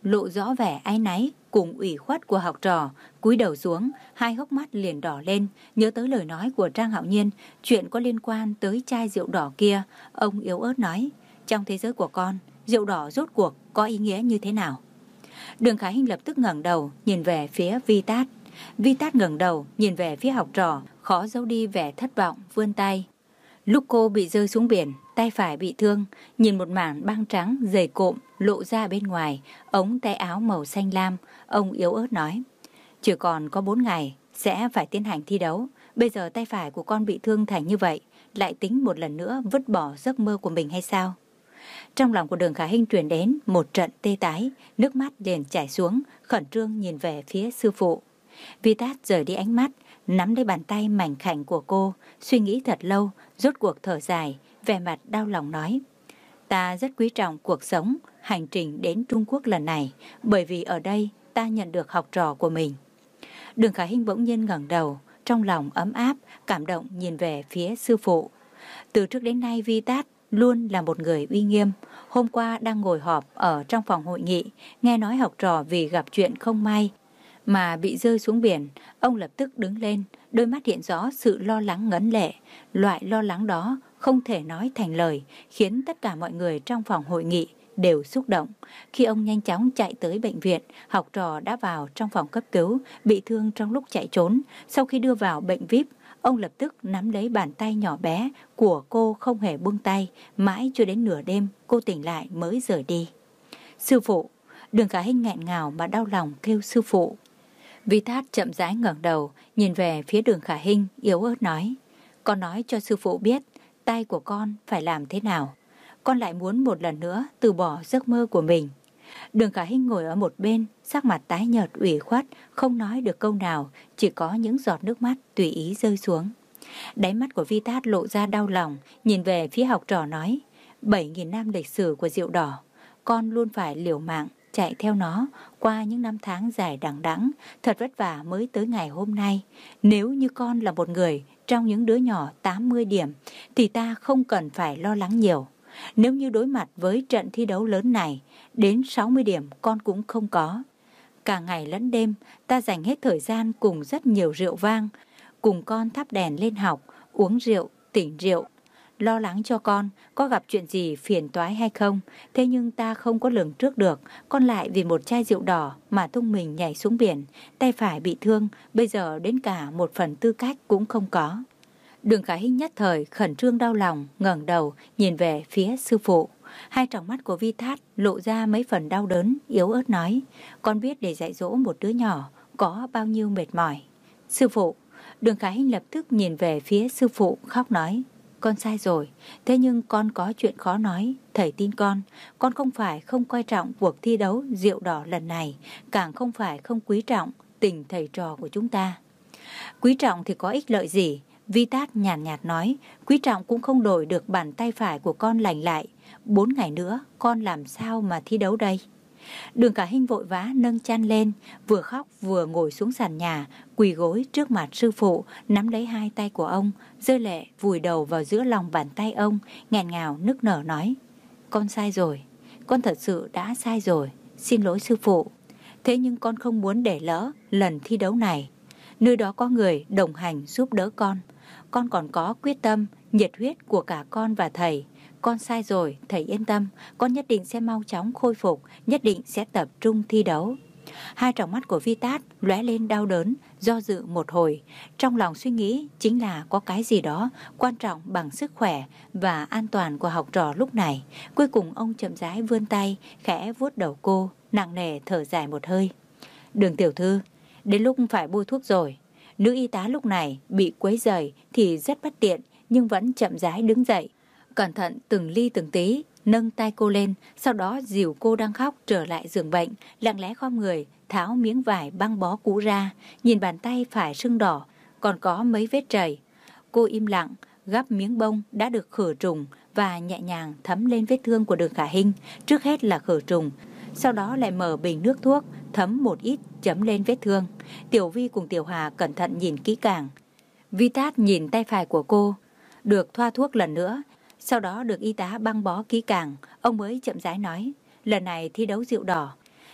lộ rõ vẻ áy náy cùng ủy khuất của học trò, cúi đầu xuống, hai hốc mắt liền đỏ lên, nhớ tới lời nói của Trang Hạo Nhiên, chuyện có liên quan tới chai rượu đỏ kia. Ông yếu ớt nói, trong thế giới của con, rượu đỏ rốt cuộc có ý nghĩa như thế nào? Đường Khả Hinh lập tức ngẩng đầu, nhìn về phía Vi Tát. Vi Tát ngẩng đầu, nhìn về phía học trò, khó giấu đi vẻ thất vọng, vươn tay. Lúc cô bị rơi xuống biển, tay phải bị thương, nhìn một mảng băng trắng dày cộm lộ ra bên ngoài, ống tay áo màu xanh lam, ông yếu ớt nói, chỉ còn có bốn ngày sẽ phải tiến hành thi đấu. Bây giờ tay phải của con bị thương thành như vậy, lại tính một lần nữa vứt bỏ giấc mơ của mình hay sao? Trong lòng của Đường Khả Hinh truyền đến một trận tê tái, nước mắt liền chảy xuống, khẩn trương nhìn về phía sư phụ. Vi Tát rời đi ánh mắt, nắm lấy bàn tay mảnh khảnh của cô, suy nghĩ thật lâu, rốt cuộc thở dài, vẻ mặt đau lòng nói, ta rất quý trọng cuộc sống, hành trình đến Trung Quốc lần này, bởi vì ở đây ta nhận được học trò của mình. Đường Khả Hinh bỗng nhiên ngẩng đầu, trong lòng ấm áp, cảm động nhìn về phía sư phụ. Từ trước đến nay Vi Tát luôn là một người uy nghiêm. Hôm qua đang ngồi họp ở trong phòng hội nghị, nghe nói học trò vì gặp chuyện không may mà bị rơi xuống biển, ông lập tức đứng lên, đôi mắt hiện rõ sự lo lắng ngấn lệ. Loại lo lắng đó không thể nói thành lời, khiến tất cả mọi người trong phòng hội nghị đều xúc động. Khi ông nhanh chóng chạy tới bệnh viện, học trò đã vào trong phòng cấp cứu, bị thương trong lúc chạy trốn. Sau khi đưa vào bệnh vi ai pi, ông lập tức nắm lấy bàn tay nhỏ bé của cô không hề buông tay, mãi cho đến nửa đêm cô tỉnh lại mới rời đi. Sư phụ! Đường Khả Hinh nghẹn ngào mà đau lòng kêu sư phụ. Vi Tát chậm rãi ngẩng đầu, nhìn về phía Đường Khả Hinh, yếu ớt nói, con nói cho sư phụ biết tay của con phải làm thế nào. Con lại muốn một lần nữa từ bỏ giấc mơ của mình. Đường Khả Hinh ngồi ở một bên, sắc mặt tái nhợt ủy khuất, không nói được câu nào, chỉ có những giọt nước mắt tùy ý rơi xuống. Đáy mắt của Vi Tát lộ ra đau lòng, nhìn về phía học trò nói, bảy nghìn năm lịch sử của rượu đỏ, con luôn phải liều mạng chạy theo nó qua những năm tháng dài đằng đẵng, thật vất vả mới tới ngày hôm nay. Nếu như con là một người trong những đứa nhỏ tám mươi điểm thì ta không cần phải lo lắng nhiều. Nếu như đối mặt với trận thi đấu lớn này, đến sáu mươi điểm con cũng không có. Cả ngày lẫn đêm ta dành hết thời gian cùng rất nhiều rượu vang, cùng con thắp đèn lên học, uống rượu, tỉnh rượu, lo lắng cho con có gặp chuyện gì phiền toái hay không. Thế nhưng ta không có lường trước được, con lại vì một chai rượu đỏ mà tung mình nhảy xuống biển, tay phải bị thương, bây giờ đến cả một phần tư cách cũng không có. Đường Khả Hinh nhất thời khẩn trương đau lòng, ngẩng đầu nhìn về phía sư phụ. Hai tròng mắt của Vi Tát lộ ra mấy phần đau đớn, yếu ớt nói, con biết để dạy dỗ một đứa nhỏ có bao nhiêu mệt mỏi. Sư phụ! Đường Khả Hinh lập tức nhìn về phía sư phụ, khóc nói, con sai rồi, thế nhưng con có chuyện khó nói, thầy tin con. Con không phải không coi trọng cuộc thi đấu rượu đỏ lần này, càng không phải không quý trọng tình thầy trò của chúng ta. Quý trọng thì có ích lợi gì? Vi Tát nhàn nhạt, nhạt nói, quý trọng cũng không đổi được bàn tay phải của con lành lại. Bốn ngày nữa con làm sao mà thi đấu đây? Đường Khả Hinh vội vã nâng chăn lên, vừa khóc vừa ngồi xuống sàn nhà, quỳ gối trước mặt sư phụ, nắm lấy hai tay của ông, rơi lệ vùi đầu vào giữa lòng bàn tay ông, nghẹn ngào nức nở nói, con sai rồi, con thật sự đã sai rồi, xin lỗi sư phụ. Thế nhưng con không muốn để lỡ lần thi đấu này. Nơi đó có người đồng hành giúp đỡ con. Con còn có quyết tâm, nhiệt huyết của cả con và thầy. Con sai rồi, thầy yên tâm, con nhất định sẽ mau chóng khôi phục, nhất định sẽ tập trung thi đấu. Hai tròng mắt của Vi Tát lóe lên đau đớn, do dự một hồi. Trong lòng suy nghĩ chính là có cái gì đó quan trọng bằng sức khỏe và an toàn của học trò lúc này. Cuối cùng ông chậm rãi vươn tay, khẽ vuốt đầu cô, nặng nề thở dài một hơi. Đường tiểu thư, đến lúc phải bôi thuốc rồi. Nữ y tá lúc này bị quấy rầy thì rất bất tiện, nhưng vẫn chậm rãi đứng dậy. Cẩn thận từng ly từng tí, nâng tay cô lên, sau đó dìu cô đang khóc trở lại giường bệnh, lặng lẽ khom người, tháo miếng vải băng bó cũ ra, nhìn bàn tay phải sưng đỏ, còn có mấy vết chảy. Cô im lặng, gắp miếng bông đã được khử trùng và nhẹ nhàng thấm lên vết thương của Đường Khả Hinh, trước hết là khử trùng, sau đó lại mở bình nước thuốc, thấm một ít chấm lên vết thương. Tiểu Vi cùng Tiểu Hà cẩn thận nhìn kỹ càng. Vi Tát nhìn tay phải của cô, được thoa thuốc lần nữa, sau đó được y tá băng bó kỹ càng, ông mới chậm rãi nói, lần này thi đấu rượu đỏ,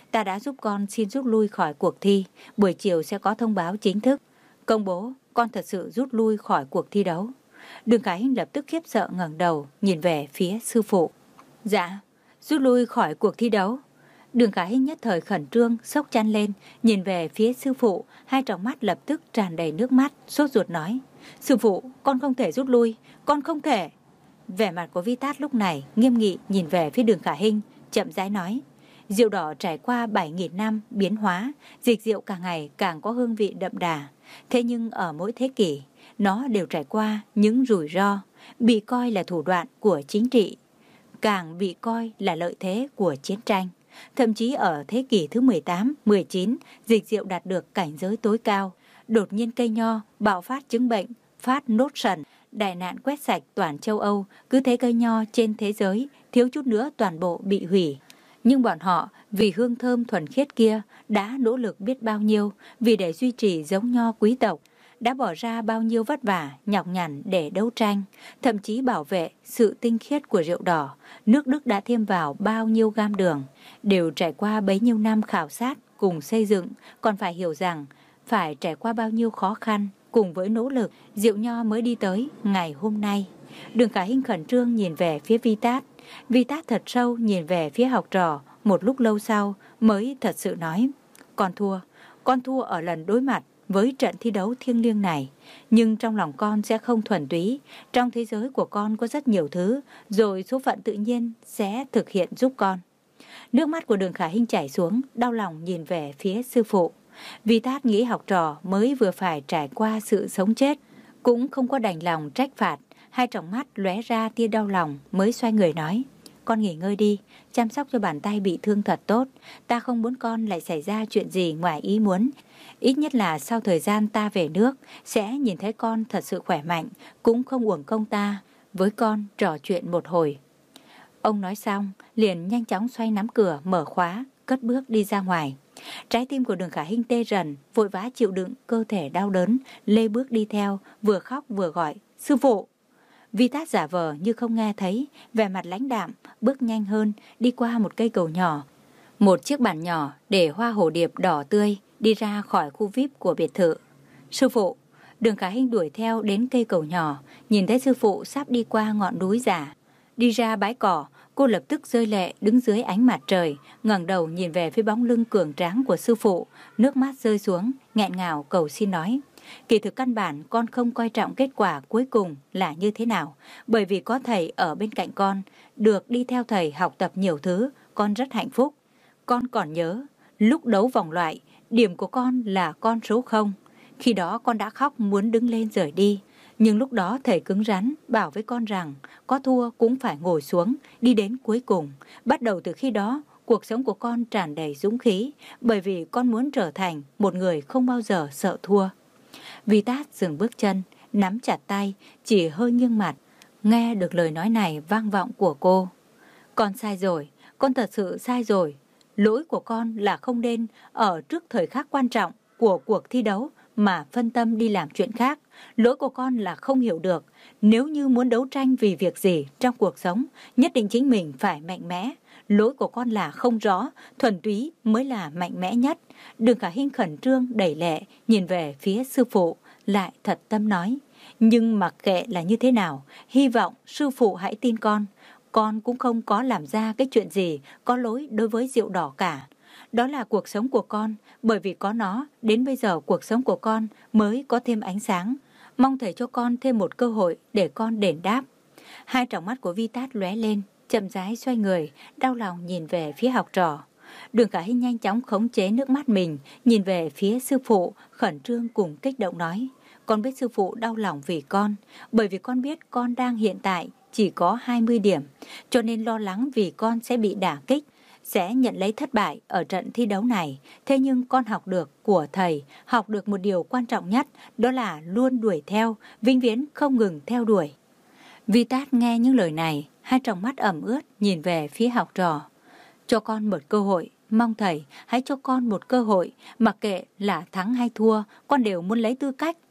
Ta đã giúp con xin rút lui khỏi cuộc thi. Buổi chiều sẽ có thông báo chính thức công bố con thật sự rút lui khỏi cuộc thi đấu. Đường Khả Hinh lập tức khiếp sợ ngẩng đầu nhìn về phía sư phụ. Dạ, rút lui khỏi cuộc thi đấu. Đường Khả Hinh nhất thời khẩn trương, sốc chăn lên, nhìn về phía sư phụ, hai tròng mắt lập tức tràn đầy nước mắt, sốt ruột nói: Sư phụ, con không thể rút lui, con không thể. Vẻ mặt của Vi Tát lúc này nghiêm nghị nhìn về phía Đường Khả Hinh, chậm rãi nói: Rượu đỏ trải qua bảy nghìn năm biến hóa, dịch rượu càng ngày càng có hương vị đậm đà. Thế nhưng ở mỗi thế kỷ, nó đều trải qua những rủi ro, bị coi là thủ đoạn của chính trị, càng bị coi là lợi thế của chiến tranh. Thậm chí ở thế kỷ thứ mười tám, mười chín, dịch rượu đạt được cảnh giới tối cao. Đột nhiên cây nho bạo phát chứng bệnh, phát nốt sần, đại nạn quét sạch toàn châu Âu. Cứ thế cây nho trên thế giới thiếu chút nữa toàn bộ bị hủy. Nhưng bọn họ vì hương thơm thuần khiết kia đã nỗ lực biết bao nhiêu, vì để duy trì giống nho quý tộc, đã bỏ ra bao nhiêu vất vả, nhọc nhằn để đấu tranh, thậm chí bảo vệ sự tinh khiết của rượu đỏ. Nước Đức đã thêm vào bao nhiêu gam đường, đều trải qua bấy nhiêu năm khảo sát cùng xây dựng, còn phải hiểu rằng phải trải qua bao nhiêu khó khăn cùng với nỗ lực, rượu nho mới đi tới ngày hôm nay. Đường Khả Hinh khẩn trương nhìn về phía Vi Tát. Vi Tát thật sâu nhìn về phía học trò, một lúc lâu sau mới thật sự nói: Con thua, con thua ở lần đối mặt với trận thi đấu thiêng liêng này. Nhưng trong lòng con sẽ không thuần túy. Trong thế giới của con có rất nhiều thứ, rồi số phận tự nhiên sẽ thực hiện giúp con. Nước mắt của Đường Khả Hinh chảy xuống, đau lòng nhìn về phía sư phụ. Vi Tát nghĩ học trò mới vừa phải trải qua sự sống chết, cũng không có đành lòng trách phạt. Hai tròng mắt lóe ra tia đau lòng, mới xoay người nói: Con nghỉ ngơi đi, chăm sóc cho bàn tay bị thương thật tốt. Ta không muốn con lại xảy ra chuyện gì ngoài ý muốn. Ít nhất là sau thời gian ta về nước, sẽ nhìn thấy con thật sự khỏe mạnh, cũng không uổng công ta với con trò chuyện một hồi. Ông nói xong, liền nhanh chóng xoay nắm cửa, mở khóa, cất bước đi ra ngoài. Trái tim của Đường Khả Hinh tê rần, vội vã chịu đựng cơ thể đau đớn, lê bước đi theo, vừa khóc vừa gọi: Sư phụ! Vi Tát giả vờ như không nghe thấy, vẻ mặt lãnh đạm, bước nhanh hơn, đi qua một cây cầu nhỏ, một chiếc bàn nhỏ để hoa hồ điệp đỏ tươi, đi ra khỏi khu vi ai pi của biệt thự. Sư phụ! Đường Khả Hinh đuổi theo đến cây cầu nhỏ, nhìn thấy sư phụ sắp đi qua ngọn núi giả, đi ra bãi cỏ. Cô lập tức rơi lệ đứng dưới ánh mặt trời, ngẩng đầu nhìn về phía bóng lưng cường tráng của sư phụ, nước mắt rơi xuống, nghẹn ngào cầu xin nói: Kỳ thực căn bản con không coi trọng kết quả cuối cùng là như thế nào, bởi vì có thầy ở bên cạnh con, được đi theo thầy học tập nhiều thứ, con rất hạnh phúc. Con còn nhớ, lúc đấu vòng loại, điểm của con là con số không. Khi đó con đã khóc muốn đứng lên rời đi. Nhưng lúc đó thầy cứng rắn bảo với con rằng có thua cũng phải ngồi xuống, đi đến cuối cùng. Bắt đầu từ khi đó, cuộc sống của con tràn đầy dũng khí, bởi vì con muốn trở thành một người không bao giờ sợ thua. Vi Tát dừng bước chân, nắm chặt tay, chỉ hơi nghiêng mặt, nghe được lời nói này vang vọng của cô. Con sai rồi, con thật sự sai rồi. Lỗi của con là không nên ở trước thời khắc quan trọng của cuộc thi đấu mà phân tâm đi làm chuyện khác. Lỗi của con là không hiểu được, nếu như muốn đấu tranh vì việc gì trong cuộc sống, nhất định chính mình phải mạnh mẽ. Lỗi của con là không rõ, thuần túy mới là mạnh mẽ nhất. Đường Khả Hinh khẩn trương đẩy lệ, nhìn về phía sư phụ, lại thật tâm nói: Nhưng mặc kệ là như thế nào, hy vọng sư phụ hãy tin con. Con cũng không có làm ra cái chuyện gì có lỗi đối với rượu đỏ cả. Đó là cuộc sống của con, bởi vì có nó, đến bây giờ cuộc sống của con mới có thêm ánh sáng. Mong thầy cho con thêm một cơ hội để con đền đáp. Hai tròng mắt của Vi Tát lóe lên, chậm rãi xoay người, đau lòng nhìn về phía học trò. Đường Khả Hinh nhanh chóng khống chế nước mắt mình, nhìn về phía sư phụ, khẩn trương cùng kích động nói: Con biết sư phụ đau lòng vì con, bởi vì con biết con đang hiện tại chỉ có hai mươi điểm, cho nên lo lắng vì con sẽ bị đả kích, sẽ nhận lấy thất bại ở trận thi đấu này. Thế nhưng con học được của thầy, học được một điều quan trọng nhất, đó là luôn đuổi theo, vĩnh viễn không ngừng theo đuổi. Vi Tát nghe những lời này, hai tròng mắt ẩm ướt nhìn về phía học trò. Cho con một cơ hội, mong thầy hãy cho con một cơ hội, mặc kệ là thắng hay thua, con đều muốn lấy tư cách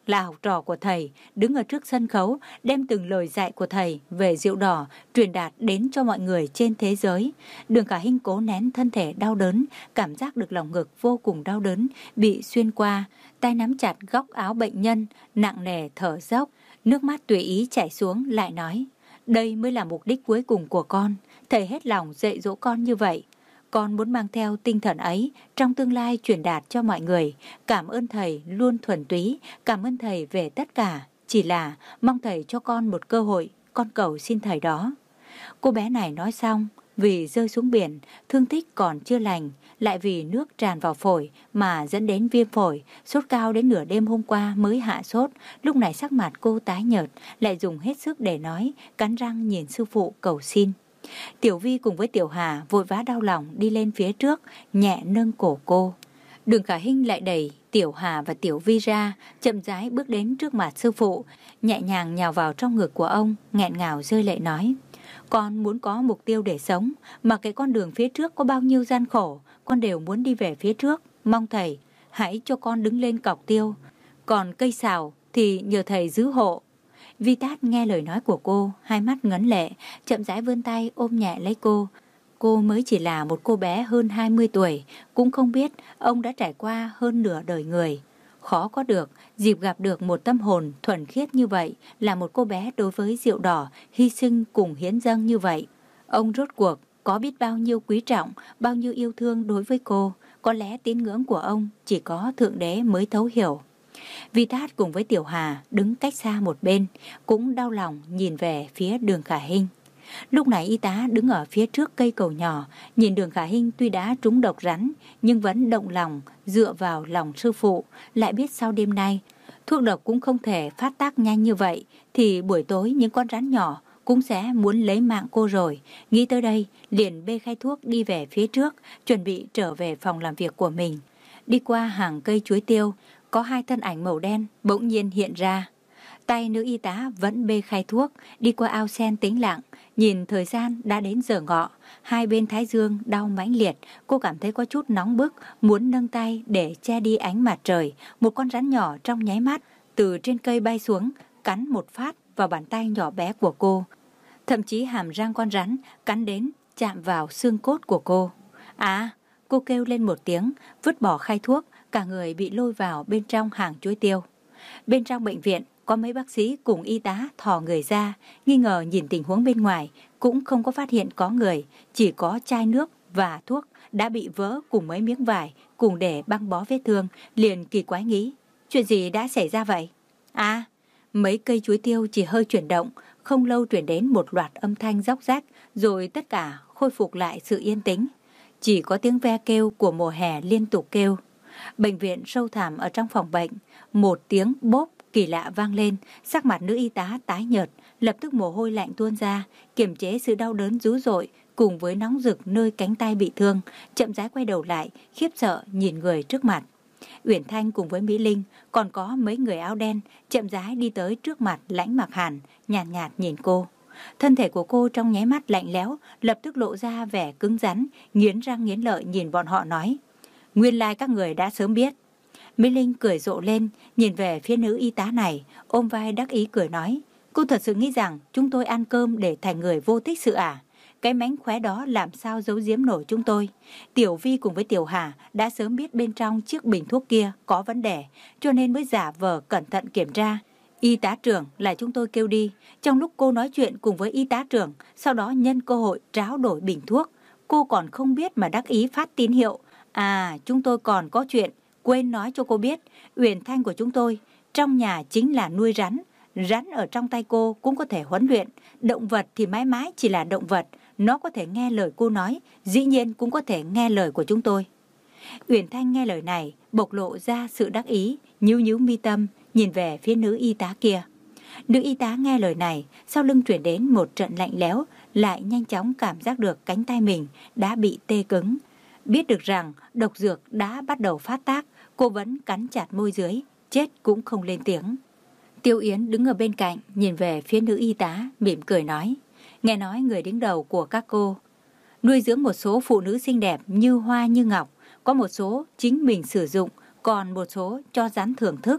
là học trò của thầy, đứng ở trước sân khấu, đem từng lời dạy của thầy về rượu đỏ truyền đạt đến cho mọi người trên thế giới. Đường Khả Hinh cố nén thân thể đau đớn, cảm giác được lòng ngực vô cùng đau đớn, bị xuyên qua, tay nắm chặt góc áo bệnh nhân, nặng nề thở dốc, nước mắt tùy ý chảy xuống, lại nói: đây mới là mục đích cuối cùng của con, thầy hết lòng dạy dỗ con như vậy. Con muốn mang theo tinh thần ấy trong tương lai truyền đạt cho mọi người. Cảm ơn thầy luôn thuần túy, cảm ơn thầy về tất cả. Chỉ là mong thầy cho con một cơ hội, con cầu xin thầy đó. Cô bé này nói xong, vì rơi xuống biển, thương tích còn chưa lành, lại vì nước tràn vào phổi mà dẫn đến viêm phổi, sốt cao đến nửa đêm hôm qua mới hạ sốt. Lúc này sắc mặt cô tái nhợt, lại dùng hết sức để nói, cắn răng nhìn sư phụ cầu xin. Tiểu Vi cùng với Tiểu Hà vội vã đau lòng đi lên phía trước, nhẹ nâng cổ cô. Đường Khả Hinh lại đẩy Tiểu Hà và Tiểu Vi ra, chậm rãi bước đến trước mặt sư phụ, nhẹ nhàng nhào vào trong ngực của ông, nghẹn ngào rơi lệ nói: con muốn có mục tiêu để sống, mà cái con đường phía trước có bao nhiêu gian khổ, con đều muốn đi về phía trước. Mong thầy hãy cho con đứng lên cọc tiêu, còn cây sào thì nhờ thầy giữ hộ. Vi Tát nghe lời nói của cô, hai mắt ngấn lệ, chậm rãi vươn tay ôm nhẹ lấy cô. Cô mới chỉ là một cô bé hơn hai mươi tuổi, cũng không biết ông đã trải qua hơn nửa đời người. Khó có được dịp gặp được một tâm hồn thuần khiết như vậy, là một cô bé đối với rượu đỏ, hy sinh cùng hiến dâng như vậy. Ông rốt cuộc có biết bao nhiêu quý trọng, bao nhiêu yêu thương đối với cô. Có lẽ tín ngưỡng của ông chỉ có Thượng Đế mới thấu hiểu. Vi Tát cùng với Tiểu Hà đứng cách xa một bên, cũng đau lòng nhìn về phía Đường Khả Hinh. Lúc này y tá đứng ở phía trước cây cầu nhỏ, nhìn Đường Khả Hinh tuy đã trúng độc rắn, nhưng vẫn động lòng, dựa vào lòng sư phụ, lại biết sau đêm nay, thuốc độc cũng không thể phát tác nhanh như vậy, thì buổi tối những con rắn nhỏ cũng sẽ muốn lấy mạng cô rồi. Nghĩ tới đây, liền bê khay thuốc đi về phía trước, chuẩn bị trở về phòng làm việc của mình. Đi qua hàng cây chuối tiêu, có hai thân ảnh màu đen bỗng nhiên hiện ra. Tay nữ y tá vẫn bê khay thuốc, đi qua ao sen tĩnh lặng, nhìn thời gian đã đến giờ ngọ, hai bên thái dương đau mãnh liệt, cô cảm thấy có chút nóng bức, muốn nâng tay để che đi ánh mặt trời. Một con rắn nhỏ trong nháy mắt từ trên cây bay xuống, cắn một phát vào bàn tay nhỏ bé của cô. Thậm chí hàm răng con rắn cắn đến chạm vào xương cốt của cô. À, cô kêu lên một tiếng, vứt bỏ khay thuốc, cả người bị lôi vào bên trong hàng chuối tiêu. Bên trong bệnh viện có mấy bác sĩ cùng y tá thò người ra, nghi ngờ nhìn tình huống bên ngoài, cũng không có phát hiện có người, chỉ có chai nước và thuốc đã bị vỡ cùng mấy miếng vải, cùng để băng bó vết thương, liền kỳ quái nghĩ, chuyện gì đã xảy ra vậy? À, mấy cây chuối tiêu chỉ hơi chuyển động, không lâu truyền đến một loạt âm thanh róc rách, rồi tất cả khôi phục lại sự yên tĩnh. Chỉ có tiếng ve kêu của mùa hè liên tục kêu. Bệnh viện sâu thẳm ở trong phòng bệnh, một tiếng bốp kỳ lạ vang lên, sắc mặt nữ y tá tái nhợt, lập tức mồ hôi lạnh tuôn ra, kiềm chế sự đau đớn dữ dội cùng với nóng rực nơi cánh tay bị thương, chậm rãi quay đầu lại, khiếp sợ nhìn người trước mặt. Uyển Thanh cùng với Mỹ Linh, còn có mấy người áo đen, chậm rãi đi tới trước mặt Lãnh Mặc Hàn, nhàn nhạt, nhạt nhìn cô. Thân thể của cô trong nháy mắt lạnh lẽo, lập tức lộ ra vẻ cứng rắn, nghiến răng nghiến lợi nhìn bọn họ nói: nguyên lai các người đã sớm biết. Mỹ Linh cười rộ lên, nhìn về phía nữ y tá này, ôm vai đắc ý cười nói: cô thật sự nghĩ rằng chúng tôi ăn cơm để thành người vô tích sự à? Cái mánh khóe đó làm sao giấu giếm nổi chúng tôi. Tiểu Vi cùng với Tiểu Hà đã sớm biết bên trong chiếc bình thuốc kia có vấn đề, cho nên mới giả vờ cẩn thận kiểm tra. Y tá trưởng là chúng tôi kêu đi, trong lúc cô nói chuyện cùng với y tá trưởng, sau đó nhân cơ hội tráo đổi bình thuốc. Cô còn không biết mà đắc ý phát tín hiệu. À, chúng tôi còn có chuyện quên nói cho cô biết, Uyển Thanh của chúng tôi trong nhà chính là nuôi rắn. Rắn ở trong tay cô cũng có thể huấn luyện. Động vật thì mãi mãi chỉ là động vật, nó có thể nghe lời cô nói, dĩ nhiên cũng có thể nghe lời của chúng tôi. Uyển Thanh nghe lời này, bộc lộ ra sự đắc ý, nhíu nhíu mi tâm, nhìn về phía nữ y tá kia. Nữ y tá nghe lời này, sau lưng chuyển đến một trận lạnh lẽo, lại nhanh chóng cảm giác được cánh tay mình đã bị tê cứng. Biết được rằng độc dược đã bắt đầu phát tác, cô vẫn cắn chặt môi dưới, chết cũng không lên tiếng. Tiêu Yến đứng ở bên cạnh, nhìn về phía nữ y tá, mỉm cười nói: nghe nói người đứng đầu của các cô nuôi dưỡng một số phụ nữ xinh đẹp như hoa như ngọc, có một số chính mình sử dụng, còn một số cho rắn thưởng thức.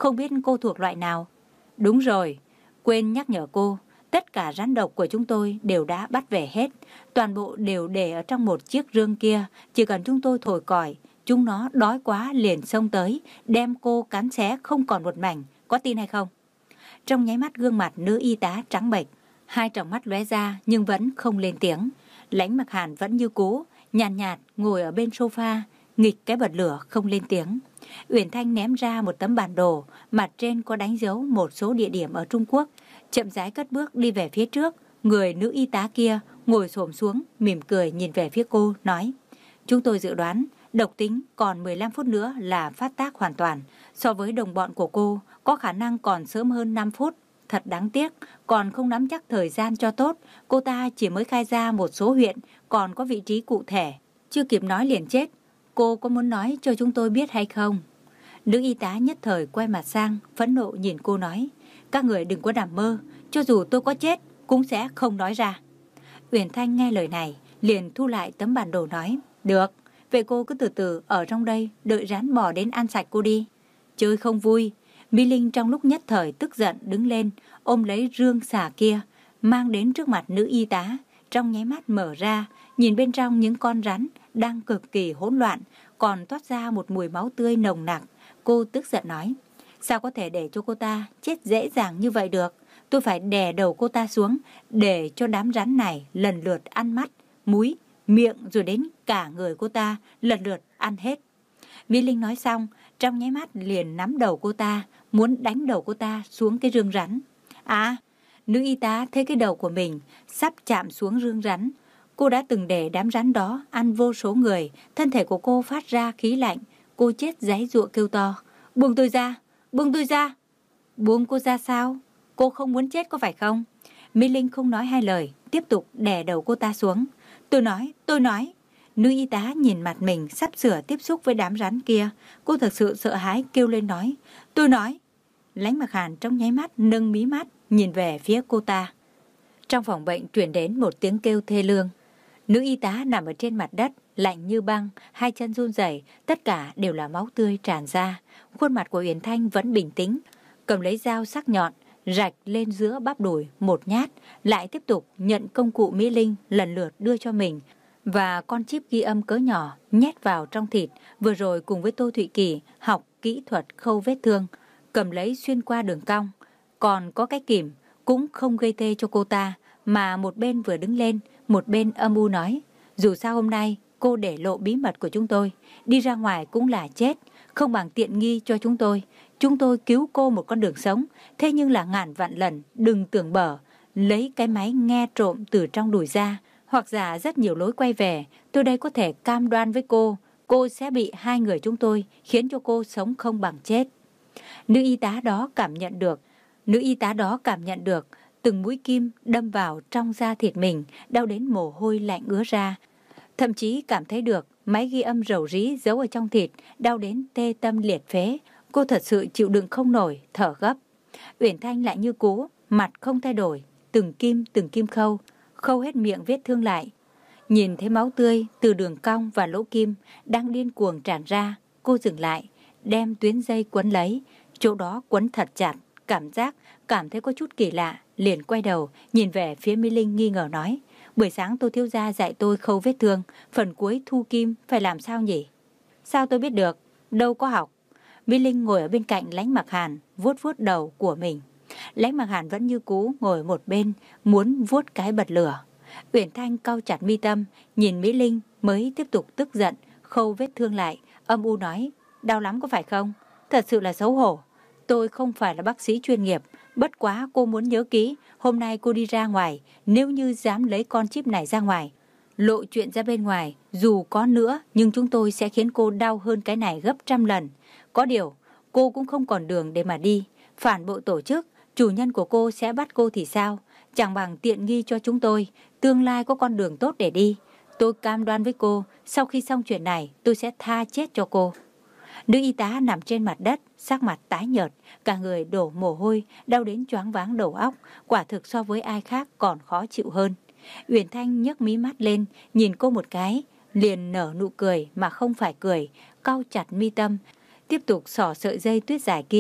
không biết cô thuộc loại nào. Đúng rồi, quên nhắc nhở cô, tất cả rắn độc của chúng tôi đều đã bắt về hết. Toàn bộ đều để ở trong một chiếc rương kia. Chỉ cần chúng tôi thổi còi, chúng nó đói quá liền xông tới, đem cô cắn xé không còn một mảnh. Có tin hay không? Trong nháy mắt gương mặt nữ y tá trắng bệch, hai tròng mắt lóe ra nhưng vẫn không lên tiếng. Lãnh Mặc Hàn vẫn như cũ, nhàn nhạt, nhạt ngồi ở bên sofa, nghịch cái bật lửa không lên tiếng. Uyển Thanh ném ra một tấm bản đồ, mặt trên có đánh dấu một số địa điểm ở Trung Quốc, chậm rãi cất bước đi về phía trước. Người nữ y tá kia ngồi xổm xuống, mỉm cười nhìn về phía cô, nói: chúng tôi dự đoán độc tính còn mười lăm phút nữa là phát tác hoàn toàn. So với đồng bọn của cô, có khả năng còn sớm hơn năm phút. Thật đáng tiếc, còn không nắm chắc thời gian cho tốt. Cô ta chỉ mới khai ra một số huyện, còn có vị trí cụ thể, chưa kịp nói liền chết. Cô có muốn nói cho chúng tôi biết hay không? Nữ y tá nhất thời quay mặt sang, phẫn nộ nhìn cô nói: các người đừng có nằm mơ, cho dù tôi có chết cũng sẽ không nói ra. Uyển Thanh nghe lời này, liền thu lại tấm bản đồ nói: được, vậy cô cứ từ từ ở trong đây, đợi rắn bò đến ăn sạch cô đi. Chơi không vui. Mỹ Linh trong lúc nhất thời tức giận đứng lên, ôm lấy rương xà kia, mang đến trước mặt nữ y tá. Trong nháy mắt mở ra, nhìn bên trong những con rắn đang cực kỳ hỗn loạn, còn toát ra một mùi máu tươi nồng nặc. Cô tức giận nói: sao có thể để cho cô ta chết dễ dàng như vậy được? Tôi phải đè đầu cô ta xuống, để cho đám rắn này lần lượt ăn mắt, múi, miệng, rồi đến cả người cô ta lần lượt ăn hết. Mỹ Linh nói xong, trong nháy mắt liền nắm đầu cô ta, muốn đánh đầu cô ta xuống cái rương rắn. À, nữ y tá thấy cái đầu của mình sắp chạm xuống rương rắn. Cô đã từng để đám rắn đó ăn vô số người, thân thể của cô phát ra khí lạnh. Cô chết giãy giụa kêu to: buông tôi ra, buông tôi ra. Buông cô ra sao? Cô không muốn chết có phải không? Mỹ Linh không nói hai lời, tiếp tục đè đầu cô ta xuống. Tôi nói, tôi nói. Nữ y tá nhìn mặt mình sắp sửa tiếp xúc với đám rắn kia. Cô thật sự sợ hãi kêu lên nói: tôi nói. Lãnh Mặc Hàn trong nháy mắt nâng mí mắt nhìn về phía cô ta. Trong phòng bệnh truyền đến một tiếng kêu thê lương. Nữ y tá nằm ở trên mặt đất, lạnh như băng, hai chân run rẩy, tất cả đều là máu tươi tràn ra. Khuôn mặt của Uyển Thanh vẫn bình tĩnh, cầm lấy dao sắc nhọn, rạch lên giữa bắp đùi một nhát, lại tiếp tục nhận công cụ Mỹ Linh lần lượt đưa cho mình và con chip ghi âm cỡ nhỏ nhét vào trong thịt. Vừa rồi cùng với Tô Thụy Kỳ học kỹ thuật khâu vết thương, cầm lấy xuyên qua đường cong, còn có cái kìm cũng không gây tê cho cô ta, mà một bên vừa đứng lên, một bên âm u nói: dù sao hôm nay cô để lộ bí mật của chúng tôi, đi ra ngoài cũng là chết, không bằng tiện nghi cho chúng tôi. Chúng tôi cứu cô một con đường sống, thế nhưng là ngàn vạn lần đừng tưởng bở lấy cái máy nghe trộm từ trong đùi ra, hoặc giả rất nhiều lối quay về. Tôi đây có thể cam đoan với cô, cô sẽ bị hai người chúng tôi khiến cho cô sống không bằng chết. Nữ y tá đó cảm nhận được, nữ y tá đó cảm nhận được từng mũi kim đâm vào trong da thịt mình, đau đến mồ hôi lạnh ứa ra. Thậm chí cảm thấy được máy ghi âm rầu rĩ giấu ở trong thịt, đau đến tê tâm liệt phế. Cô thật sự chịu đựng không nổi, thở gấp. Uyển Thanh lại như cũ, mặt không thay đổi, từng kim từng kim khâu, khâu hết miệng vết thương lại. Nhìn thấy máu tươi từ đường cong và lỗ kim đang điên cuồng tràn ra, cô dừng lại, đem tuyến dây quấn lấy, chỗ đó quấn thật chặt, cảm giác cảm thấy có chút kỳ lạ, liền quay đầu nhìn về phía Mỹ Linh nghi ngờ nói: buổi sáng Tô thiếu gia dạy tôi khâu vết thương, phần cuối thu kim phải làm sao nhỉ? Sao tôi biết được, đâu có học. Mỹ Linh ngồi ở bên cạnh Lãnh Mặc Hàn, vuốt vuốt đầu của mình. Lãnh Mặc Hàn vẫn như cũ ngồi một bên, muốn vuốt cái bật lửa. Uyển Thanh cau chặt mi tâm, nhìn Mỹ Linh mới tiếp tục tức giận, khâu vết thương lại, âm u nói: đau lắm có phải không? Thật sự là xấu hổ. Tôi không phải là bác sĩ chuyên nghiệp, bất quá cô muốn nhớ kỹ, hôm nay cô đi ra ngoài, nếu như dám lấy con chip này ra ngoài, lộ chuyện ra bên ngoài, dù có nữa, nhưng chúng tôi sẽ khiến cô đau hơn cái này gấp trăm lần. Có điều, cô cũng không còn đường để mà đi. Phản bội tổ chức, chủ nhân của cô sẽ bắt cô thì sao? Chẳng bằng tiện nghi cho chúng tôi, tương lai có con đường tốt để đi. Tôi cam đoan với cô, sau khi xong chuyện này, tôi sẽ tha chết cho cô. Nữ y tá nằm trên mặt đất, sắc mặt tái nhợt, cả người đổ mồ hôi, đau đến choáng váng đầu óc, quả thực so với ai khác còn khó chịu hơn. Uyển Thanh nhấc mí mắt lên, nhìn cô một cái, liền nở nụ cười mà không phải cười, cau chặt mi tâm, tiếp tục xỏ sợi dây tuyết dài kia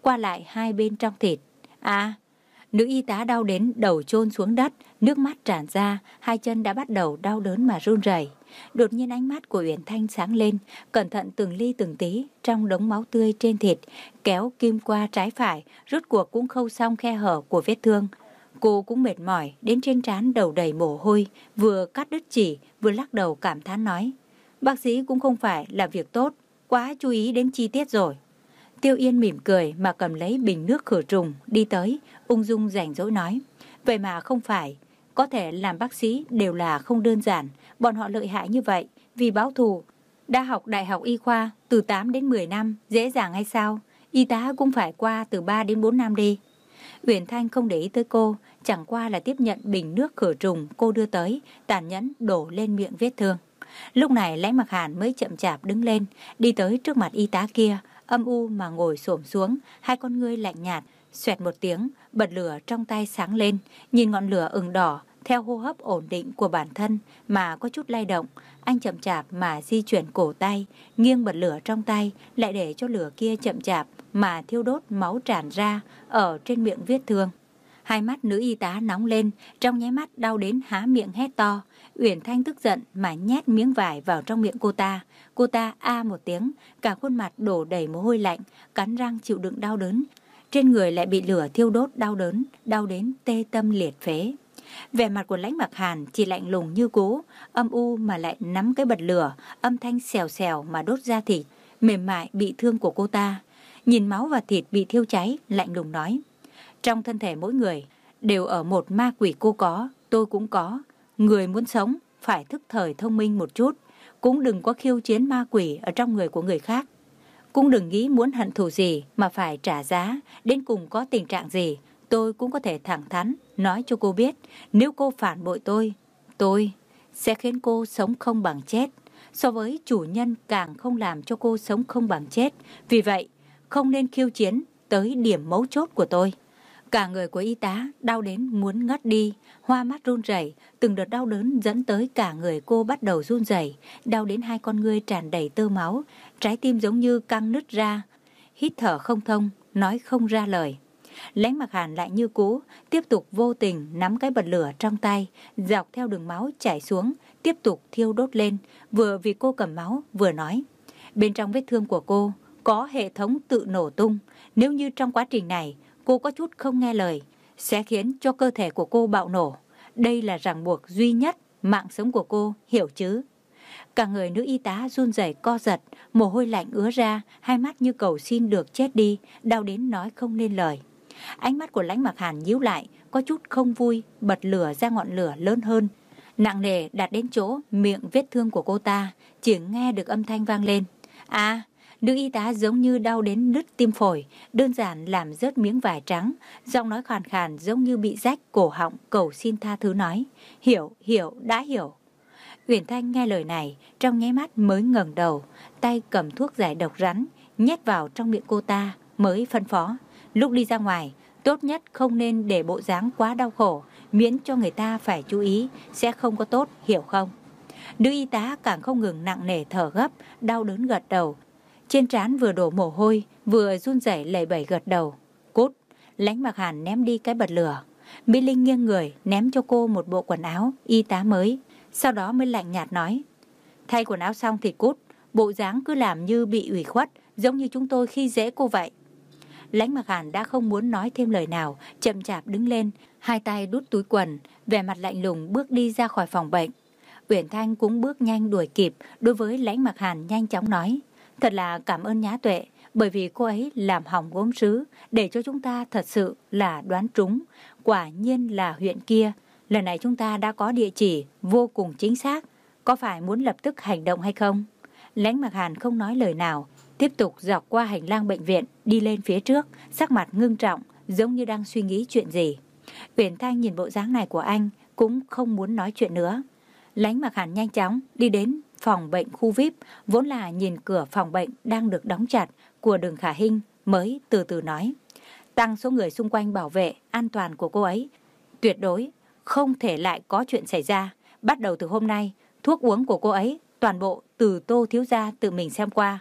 qua lại hai bên trong thịt. À, nữ y tá đau đến đầu chôn xuống đất, nước mắt tràn ra, hai chân đã bắt đầu đau đớn mà run rẩy. Đột nhiên ánh mắt của Uyển Thanh sáng lên, cẩn thận từng ly từng tí trong đống máu tươi trên thịt, kéo kim qua trái phải, rốt cuộc cũng khâu xong khe hở của vết thương. Cô cũng mệt mỏi, đến trên trán đầu đầy mồ hôi, vừa cắt đứt chỉ, vừa lắc đầu cảm thán nói: bác sĩ cũng không phải là việc tốt, quá chú ý đến chi tiết rồi. Tiêu Yên mỉm cười mà cầm lấy bình nước khử trùng, đi tới, ung dung rảnh rỗi nói: vậy mà không phải, có thể làm bác sĩ đều là không đơn giản, bọn họ lợi hại như vậy, vì báo thù. Đã học đại học y khoa từ tám đến mười năm, dễ dàng hay sao? Y tá cũng phải qua từ ba đến bốn năm đi. Uyển Thanh không để ý tới cô, chẳng qua là tiếp nhận bình nước khử trùng cô đưa tới, tàn nhẫn đổ lên miệng vết thương. Lúc này Lãnh Mặc Hàn mới chậm chạp đứng lên, đi tới trước mặt y tá kia, âm u mà ngồi xổm xuống, hai con ngươi lạnh nhạt. Xoẹt một tiếng, bật lửa trong tay sáng lên, nhìn ngọn lửa ửng đỏ theo hô hấp ổn định của bản thân mà có chút lay động. Anh chậm chạp mà di chuyển cổ tay, nghiêng bật lửa trong tay, lại để cho lửa kia chậm chạp mà thiêu đốt máu tràn ra ở trên miệng vết thương. Hai mắt nữ y tá nóng lên, trong nháy mắt đau đến há miệng hét to. Uyển Thanh tức giận mà nhét miếng vải vào trong miệng cô ta. Cô ta a một tiếng, cả khuôn mặt đổ đầy mồ hôi lạnh, cắn răng chịu đựng đau đớn. Trên người lại bị lửa thiêu đốt đau đớn, đau đến tê tâm liệt phế. Vẻ mặt của Lãnh Mặc Hàn chỉ lạnh lùng như cũ, âm u mà lại nắm cái bật lửa, âm thanh xèo xèo mà đốt da thịt mềm mại bị thương của cô ta. Nhìn máu và thịt bị thiêu cháy, lạnh lùng nói: trong thân thể mỗi người đều ở một ma quỷ, cô có, tôi cũng có. Người muốn sống phải thức thời thông minh một chút, cũng đừng có khiêu chiến ma quỷ ở trong người của người khác. Cũng đừng nghĩ muốn hận thù gì mà phải trả giá, đến cùng có tình trạng gì, tôi cũng có thể thẳng thắn nói cho cô biết. Nếu cô phản bội tôi, tôi sẽ khiến cô sống không bằng chết. So với chủ nhân càng không làm cho cô sống không bằng chết. Vì vậy, không nên khiêu chiến tới điểm mấu chốt của tôi. Cả người của y tá đau đến muốn ngất đi, hoa mắt run rẩy, từng đợt đau đớn dẫn tới cả người cô bắt đầu run rẩy, đau đến hai con ngươi tràn đầy tơ máu, trái tim giống như căng nứt ra, hít thở không thông, nói không ra lời. Lãnh Mặc Hàn lại như cũ, tiếp tục vô tình nắm cái bật lửa trong tay, dọc theo đường máu chảy xuống, tiếp tục thiêu đốt lên, vừa vì cô cầm máu, vừa nói: bên trong vết thương của cô có hệ thống tự nổ tung, nếu như trong quá trình này cô có chút không nghe lời, sẽ khiến cho cơ thể của cô bạo nổ. Đây là ràng buộc duy nhất mạng sống của cô, hiểu chứ? Cả người nữ y tá run rẩy co giật, mồ hôi lạnh ứa ra, hai mắt như cầu xin được chết đi, đau đến nói không nên lời. Ánh mắt của Lãnh Mặc Hàn nhíu lại, có chút không vui, bật lửa ra ngọn lửa lớn hơn, nặng nề đặt đến chỗ miệng vết thương của cô ta, chỉ nghe được âm thanh vang lên. À, nữ y tá giống như đau đến nứt tim phổi, đơn giản làm rớt miếng vải trắng, giọng nói khàn khàn giống như bị rách cổ họng, cầu xin tha thứ nói: hiểu, hiểu, đã hiểu. Uyển Thanh nghe lời này, trong nháy mắt mới ngẩng đầu, tay cầm thuốc giải độc rắn, nhét vào trong miệng cô ta, mới phân phó: lúc đi ra ngoài, tốt nhất không nên để bộ dáng quá đau khổ, miễn cho người ta phải chú ý, sẽ không có tốt, hiểu không? Nữ y tá càng không ngừng nặng nề thở gấp, đau đớn gật đầu. Trên trán vừa đổ mồ hôi, vừa run rẩy lẩy bẩy gật đầu. Cút! Lãnh Mặc Hàn ném đi cái bật lửa. Mỹ Linh nghiêng người, ném cho cô một bộ quần áo y tá mới. Sau đó mới lạnh nhạt nói: thay quần áo xong thì cút, bộ dáng cứ làm như bị ủy khuất, giống như chúng tôi khi dễ cô vậy. Lãnh Mặc Hàn đã không muốn nói thêm lời nào, chậm chạp đứng lên, hai tay đút túi quần, vẻ mặt lạnh lùng bước đi ra khỏi phòng bệnh. Uyển Thanh cũng bước nhanh đuổi kịp, đối với Lãnh Mặc Hàn nhanh chóng nói: thật là cảm ơn Nhã Tuệ, bởi vì cô ấy làm hỏng gốm sứ, để cho chúng ta thật sự là đoán trúng, quả nhiên là huyện kia. Lần này chúng ta đã có địa chỉ vô cùng chính xác, có phải muốn lập tức hành động hay không? Lãnh Mặc Hàn không nói lời nào, tiếp tục dọc qua hành lang bệnh viện, đi lên phía trước, sắc mặt ngưng trọng, giống như đang suy nghĩ chuyện gì. Uyển Thanh nhìn bộ dáng này của anh, cũng không muốn nói chuyện nữa. Lãnh Mặc Hàn nhanh chóng đi đến phòng bệnh khu vi ai pi, vốn là nhìn cửa phòng bệnh đang được đóng chặt của Đường Khả Hinh, mới từ từ nói: tăng số người xung quanh bảo vệ an toàn của cô ấy, tuyệt đối không thể lại có chuyện xảy ra. Bắt đầu từ hôm nay, thuốc uống của cô ấy toàn bộ từ Tô thiếu gia tự mình xem qua,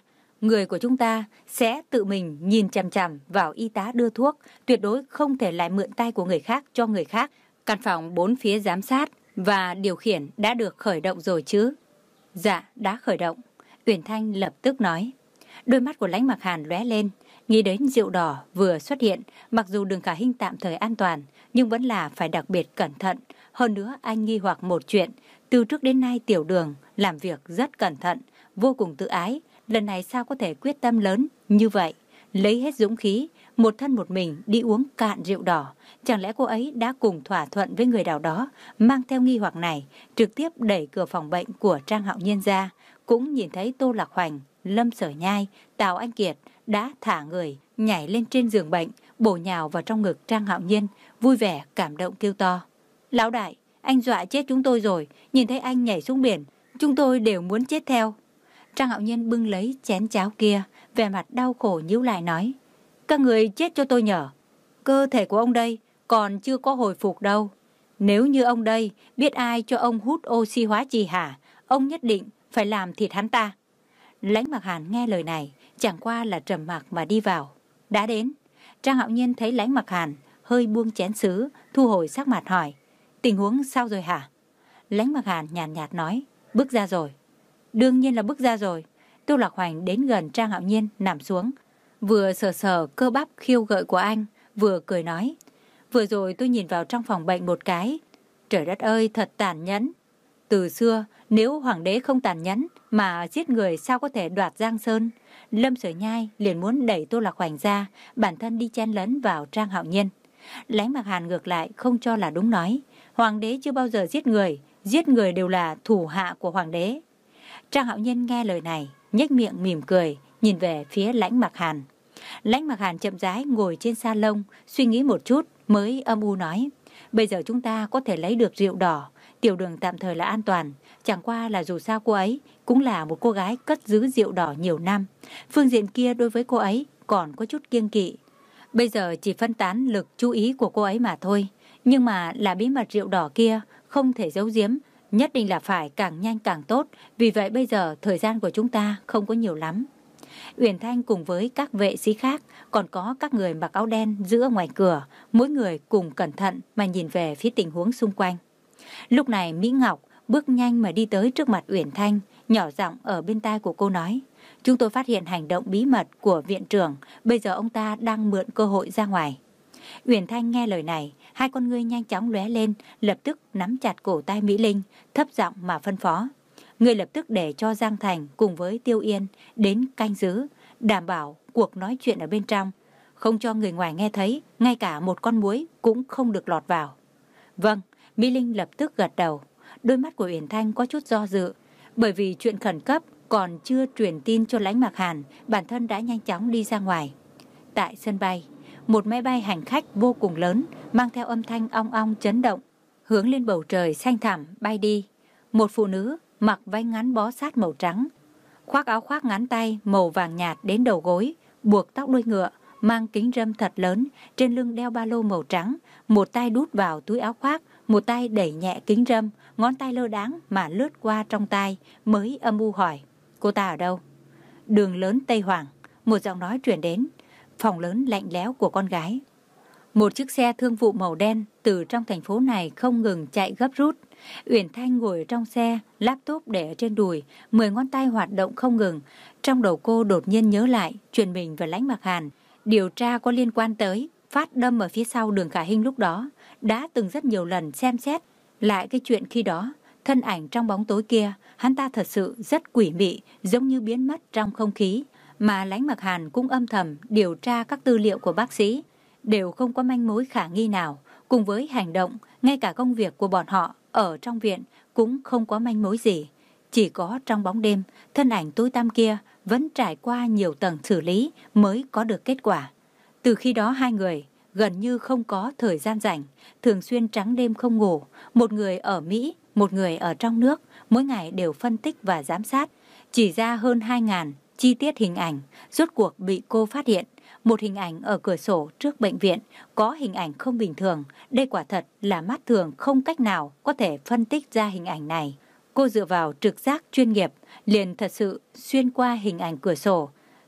người của chúng ta sẽ tự mình nhìn chằm chằm vào y tá đưa thuốc, tuyệt đối không thể lại mượn tay của người khác cho người khác. Căn phòng bốn phía giám sát và điều khiển đã được khởi động rồi chứ? Dạ, đã khởi động. Uyển Thanh lập tức nói. Đôi mắt của Lãnh Mặc Hàn lóe lên, nghĩ đến rượu đỏ vừa xuất hiện, mặc dù Đường Khả Hinh tạm thời an toàn, nhưng vẫn là phải đặc biệt cẩn thận. Hơn nữa anh nghi hoặc một chuyện, từ trước đến nay Tiểu Đường làm việc rất cẩn thận, vô cùng tự ái, lần này sao có thể quyết tâm lớn như vậy, lấy hết dũng khí, một thân một mình đi uống cạn rượu đỏ. Chẳng lẽ cô ấy đã cùng thỏa thuận với người nào đó? Mang theo nghi hoặc này, trực tiếp đẩy cửa phòng bệnh của Trang Hạo Nhiên ra, cũng nhìn thấy Tô Lạc Hoành, Lâm Sở Nhai, Tào Anh Kiệt đã thả người, nhảy lên trên giường bệnh, bổ nhào vào trong ngực Trang Hạo Nhiên, vui vẻ cảm động kêu to. Lão đại, anh dọa chết chúng tôi rồi, nhìn thấy anh nhảy xuống biển, chúng tôi đều muốn chết theo. Trang Hạo Nhiên bưng lấy chén cháo kia, vẻ mặt đau khổ nhíu lại nói. Các người chết cho tôi nhở, cơ thể của ông đây còn chưa có hồi phục đâu. Nếu như ông đây biết ai cho ông hút oxy hóa trì hả, ông nhất định phải làm thịt hắn ta. Lãnh Mặc Hàn nghe lời này, chẳng qua là trầm mặc mà đi vào. Đã đến. Trang Hạo Nhiên thấy Lãnh Mặc Hàn hơi buông chén sứ, thu hồi sắc mặt hỏi. Tình huống sao rồi hả? Lãnh Mặc Hàn nhàn nhạt nói. Bước ra rồi. Đương nhiên là bước ra rồi. Tô Lạc Hoành đến gần Trang Hạo Nhiên nằm xuống, vừa sờ sờ cơ bắp khiêu gợi của anh, vừa cười nói. Vừa rồi tôi nhìn vào trong phòng bệnh một cái. Trời đất ơi, thật tàn nhẫn. Từ xưa, nếu hoàng đế không tàn nhẫn mà giết người sao có thể đoạt Giang Sơn? Lâm Sở Nhai liền muốn đẩy Tô Lạc Hoành ra, bản thân đi chen lấn vào Trang Hạo Nhiên. Lãnh Mặc Hàn ngược lại không cho là đúng nói. Hoàng đế chưa bao giờ giết người, giết người đều là thủ hạ của hoàng đế. Trang Hạo Nhiên nghe lời này, nhếch miệng mỉm cười, nhìn về phía Lãnh Mặc Hàn. Lãnh Mặc Hàn chậm rãi ngồi trên sa lông, suy nghĩ một chút mới âm u nói. Bây giờ chúng ta có thể lấy được rượu đỏ, Tiểu Đường tạm thời là an toàn. Chẳng qua là dù sao cô ấy cũng là một cô gái cất giữ rượu đỏ nhiều năm. Phương diện kia đối với cô ấy còn có chút kiêng kỵ. Bây giờ chỉ phân tán lực chú ý của cô ấy mà thôi. Nhưng mà là bí mật rượu đỏ kia không thể giấu giếm, nhất định là phải càng nhanh càng tốt. Vì vậy bây giờ thời gian của chúng ta không có nhiều lắm. Uyển Thanh cùng với các vệ sĩ khác, còn có các người mặc áo đen giữ ở ngoài cửa, mỗi người cùng cẩn thận mà nhìn về phía tình huống xung quanh. Lúc này Mỹ Ngọc bước nhanh mà đi tới trước mặt Uyển Thanh, nhỏ giọng ở bên tai của cô nói. Chúng tôi phát hiện hành động bí mật của viện trưởng, bây giờ ông ta đang mượn cơ hội ra ngoài. Uyển Thanh nghe lời này, hai con ngươi nhanh chóng lóe lên, lập tức nắm chặt cổ tay Mỹ Linh, thấp giọng mà phân phó. Người lập tức để cho Giang Thành cùng với Tiêu Yên đến canh giữ, đảm bảo cuộc nói chuyện ở bên trong, không cho người ngoài nghe thấy, ngay cả một con muỗi cũng không được lọt vào. Vâng, Mỹ Linh lập tức gật đầu. Đôi mắt của Uyển Thanh có chút do dự, bởi vì chuyện khẩn cấp còn chưa truyền tin cho Lãnh Mặc Hàn, bản thân đã nhanh chóng đi ra ngoài. Tại sân bay, một máy bay hành khách vô cùng lớn, mang theo âm thanh ong ong chấn động, hướng lên bầu trời xanh thẳm bay đi. Một phụ nữ mặc váy ngắn bó sát màu trắng, khoác áo khoác ngắn tay màu vàng nhạt đến đầu gối, buộc tóc đuôi ngựa, mang kính râm thật lớn, trên lưng đeo ba lô màu trắng, một tay đút vào túi áo khoác, một tay đẩy nhẹ kính râm, ngón tay lơ đãng mà lướt qua trong tai, mới âm u hỏi. Cô ta ở đâu? Đường lớn Tây Hoàng, một giọng nói truyền đến, phòng lớn lạnh lẽo của con gái. Một chiếc xe thương vụ màu đen từ trong thành phố này không ngừng chạy gấp rút. Uyển Thanh ngồi trong xe, laptop để ở trên đùi, mười ngón tay hoạt động không ngừng. Trong đầu cô đột nhiên nhớ lại chuyện mình và Lãnh Mặc Hàn điều tra có liên quan tới phát đâm ở phía sau Đường Khả Hinh lúc đó, đã từng rất nhiều lần xem xét lại cái chuyện khi đó. Thân ảnh trong bóng tối kia, hắn ta thật sự rất quỷ mị, giống như biến mất trong không khí. Mà Lãnh Mặc Hàn cũng âm thầm điều tra các tư liệu của bác sĩ, đều không có manh mối khả nghi nào. Cùng với hành động, ngay cả công việc của bọn họ ở trong viện cũng không có manh mối gì. Chỉ có trong bóng đêm, thân ảnh tối tăm kia vẫn trải qua nhiều tầng xử lý mới có được kết quả. Từ khi đó hai người gần như không có thời gian rảnh, thường xuyên trắng đêm không ngủ. Một người ở Mỹ, một người ở trong nước, mỗi ngày đều phân tích và giám sát. Chỉ ra hơn hai ngàn chi tiết hình ảnh, rốt cuộc bị cô phát hiện. Một hình ảnh ở cửa sổ trước bệnh viện, có hình ảnh không bình thường. Đây quả thật là mắt thường không cách nào có thể phân tích ra hình ảnh này. Cô dựa vào trực giác chuyên nghiệp, liền thật sự xuyên qua hình ảnh cửa sổ,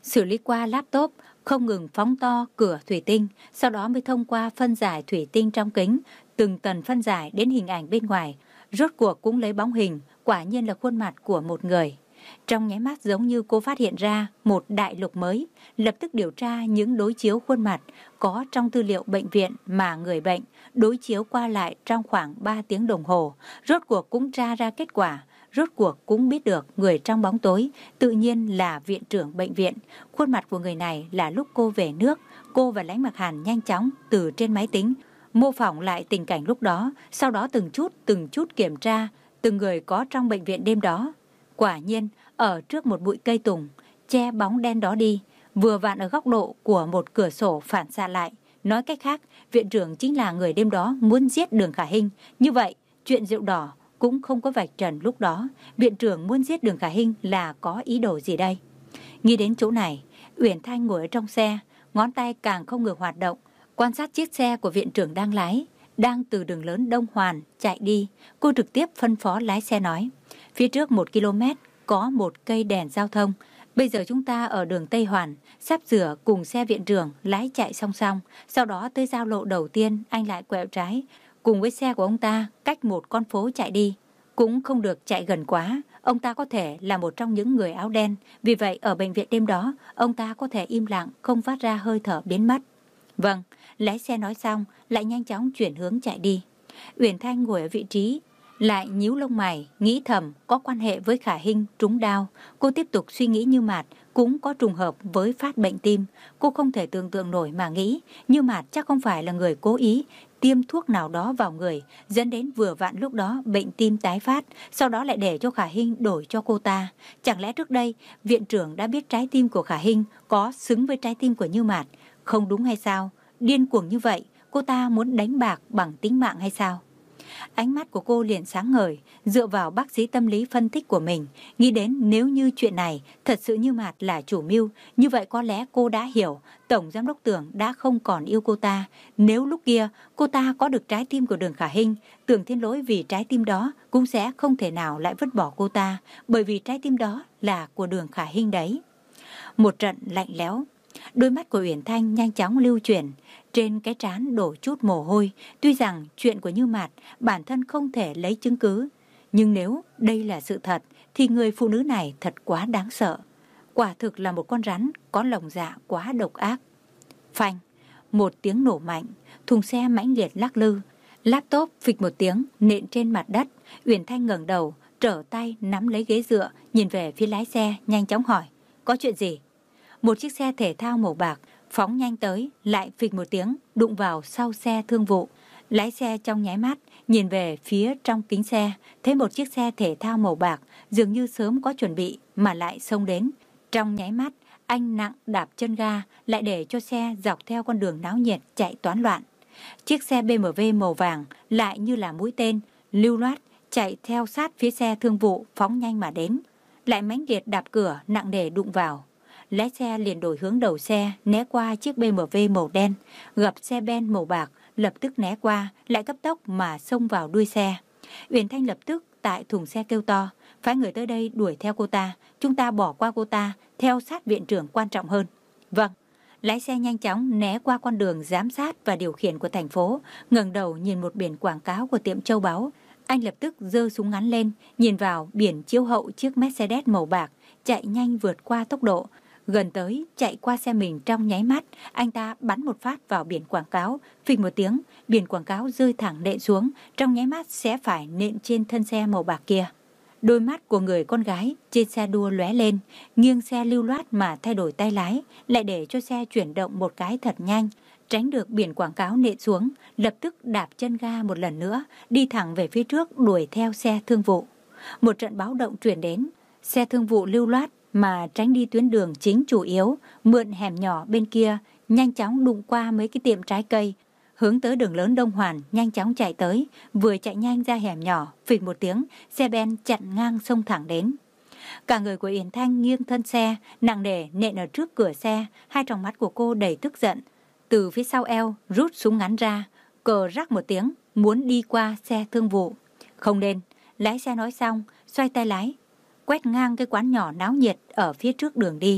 xử lý qua laptop, không ngừng phóng to cửa thủy tinh, sau đó mới thông qua phân giải thủy tinh trong kính, từng tầng phân giải đến hình ảnh bên ngoài, rốt cuộc cũng lấy bóng hình, quả nhiên là khuôn mặt của một người. Trong nháy mắt giống như cô phát hiện ra một đại lục mới, lập tức điều tra những đối chiếu khuôn mặt có trong tư liệu bệnh viện mà người bệnh đối chiếu qua lại trong khoảng ba tiếng đồng hồ, rốt cuộc cũng tra ra kết quả. Rốt cuộc cũng biết được người trong bóng tối tự nhiên là viện trưởng bệnh viện. Khuôn mặt của người này là lúc cô về nước, cô và Lãnh Mặc Hàn nhanh chóng từ trên máy tính mô phỏng lại tình cảnh lúc đó, sau đó từng chút từng chút kiểm tra từng người có trong bệnh viện đêm đó. Quả nhiên, ở trước một bụi cây tùng, che bóng đen đó đi, vừa vặn ở góc độ của một cửa sổ phản xạ lại. Nói cách khác, viện trưởng chính là người đêm đó muốn giết Đường Khả Hinh. Như vậy, chuyện rượu đỏ cũng không có vạch trần lúc đó. Viện trưởng muốn giết Đường Khả Hinh là có ý đồ gì đây? Nghĩ đến chỗ này, Uyển Thanh ngồi ở trong xe, ngón tay càng không ngừng hoạt động, quan sát chiếc xe của viện trưởng đang lái, đang từ đường lớn Đông Hoàn chạy đi. Cô trực tiếp phân phó lái xe nói, phía trước một ki lô mét có một cây đèn giao thông. Bây giờ chúng ta ở đường Tây Hoàn, sắp sửa cùng xe viện trưởng lái chạy song song. Sau đó tới giao lộ đầu tiên, anh lại quẹo trái, cùng với xe của ông ta cách một con phố chạy đi. Cũng không được chạy gần quá, ông ta có thể là một trong những người áo đen. Vì vậy ở bệnh viện đêm đó, ông ta có thể im lặng, không phát ra hơi thở biến mất. Vâng, lái xe nói xong, lại nhanh chóng chuyển hướng chạy đi. Uyển Thanh ngồi ở vị trí, lại nhíu lông mày, nghĩ thầm có quan hệ với Khả Hinh trúng đao. Cô tiếp tục suy nghĩ Như Mạt cũng có trùng hợp với phát bệnh tim. Cô không thể tưởng tượng nổi mà nghĩ Như Mạt chắc không phải là người cố ý tiêm thuốc nào đó vào người, dẫn đến vừa vặn lúc đó bệnh tim tái phát, sau đó lại để cho Khả Hinh đổi cho cô ta. Chẳng lẽ trước đây viện trưởng đã biết trái tim của Khả Hinh có xứng với trái tim của Như Mạt? Không đúng hay sao? Điên cuồng như vậy, cô ta muốn đánh bạc bằng tính mạng hay sao? Ánh mắt của cô liền sáng ngời, dựa vào bác sĩ tâm lý phân tích của mình, nghĩ đến nếu như chuyện này thật sự Như Mạt là chủ mưu, như vậy có lẽ cô đã hiểu Tổng Giám đốc Tưởng đã không còn yêu cô ta. Nếu lúc kia cô ta có được trái tim của Đường Khả Hinh, Tưởng Thiên Lỗi vì trái tim đó cũng sẽ không thể nào lại vứt bỏ cô ta, bởi vì trái tim đó là của Đường Khả Hinh đấy. Một trận lạnh lẽo, đôi mắt của Uyển Thanh nhanh chóng lưu chuyển, trên cái trán đổ chút mồ hôi. Tuy rằng chuyện của Như Mạt bản thân không thể lấy chứng cứ, nhưng nếu đây là sự thật thì người phụ nữ này thật quá đáng sợ. Quả thực là một con rắn có lòng dạ quá độc ác. Phanh, một tiếng nổ mạnh, thùng xe mãnh liệt lắc lư, laptop phịch một tiếng nện trên mặt đất. Uyển Thanh ngẩng đầu, trở tay nắm lấy ghế dựa, nhìn về phía lái xe, nhanh chóng hỏi, có chuyện gì? Một chiếc xe thể thao màu bạc phóng nhanh tới, lại phịch một tiếng đụng vào sau xe thương vụ. Lái xe trong nháy mắt nhìn về phía trong kính xe, thấy một chiếc xe thể thao màu bạc dường như sớm có chuẩn bị mà lại xông đến. Trong nháy mắt, anh nặng đạp chân ga, lại để cho xe dọc theo con đường náo nhiệt chạy toán loạn. Chiếc xe bê em vê màu vàng lại như là mũi tên lưu loát chạy theo sát phía xe thương vụ phóng nhanh mà đến, lại mãnh liệt đạp cửa nặng nề đụng vào. Lái xe liền đổi hướng đầu xe, né qua chiếc bê em vê màu đen, gặp xe Ben màu bạc, lập tức né qua, lại cấp tốc mà xông vào đuôi xe. Uyển Thanh lập tức tại thùng xe kêu to, phái người tới đây đuổi theo cô ta, chúng ta bỏ qua cô ta, theo sát viện trưởng quan trọng hơn. Vâng. Lái xe nhanh chóng né qua con đường giám sát và điều khiển của thành phố, ngẩng đầu nhìn một biển quảng cáo của tiệm châu báu. Anh lập tức giơ súng ngắn lên, nhìn vào biển chiếu hậu chiếc Mercedes màu bạc, chạy nhanh vượt qua tốc độ. Gần tới, chạy qua xe mình trong nháy mắt, anh ta bắn một phát vào biển quảng cáo, phịch một tiếng, biển quảng cáo rơi thẳng nện xuống, trong nháy mắt sẽ phải nện trên thân xe màu bạc kia. Đôi mắt của người con gái trên xe đua lóe lên, nghiêng xe lưu loát mà thay đổi tay lái, lại để cho xe chuyển động một cái thật nhanh, tránh được biển quảng cáo nện xuống, lập tức đạp chân ga một lần nữa, đi thẳng về phía trước đuổi theo xe thương vụ. Một trận báo động truyền đến, xe thương vụ lưu loát mà tránh đi tuyến đường chính chủ yếu, mượn hẻm nhỏ bên kia, nhanh chóng đụng qua mấy cái tiệm trái cây, hướng tới đường lớn Đông Hoàn nhanh chóng chạy tới. Vừa chạy nhanh ra hẻm nhỏ, phịch một tiếng, xe Ben chặn ngang xông thẳng đến. Cả người của Uyển Thanh nghiêng thân xe, nặng nề nện ở trước cửa xe, hai tròng mắt của cô đầy tức giận. Từ phía sau eo rút súng ngắn ra, cờ rắc một tiếng, muốn đi qua xe thương vụ. Không nên. Lái xe nói xong, xoay tay lái, quét ngang cái quán nhỏ náo nhiệt ở phía trước đường đi.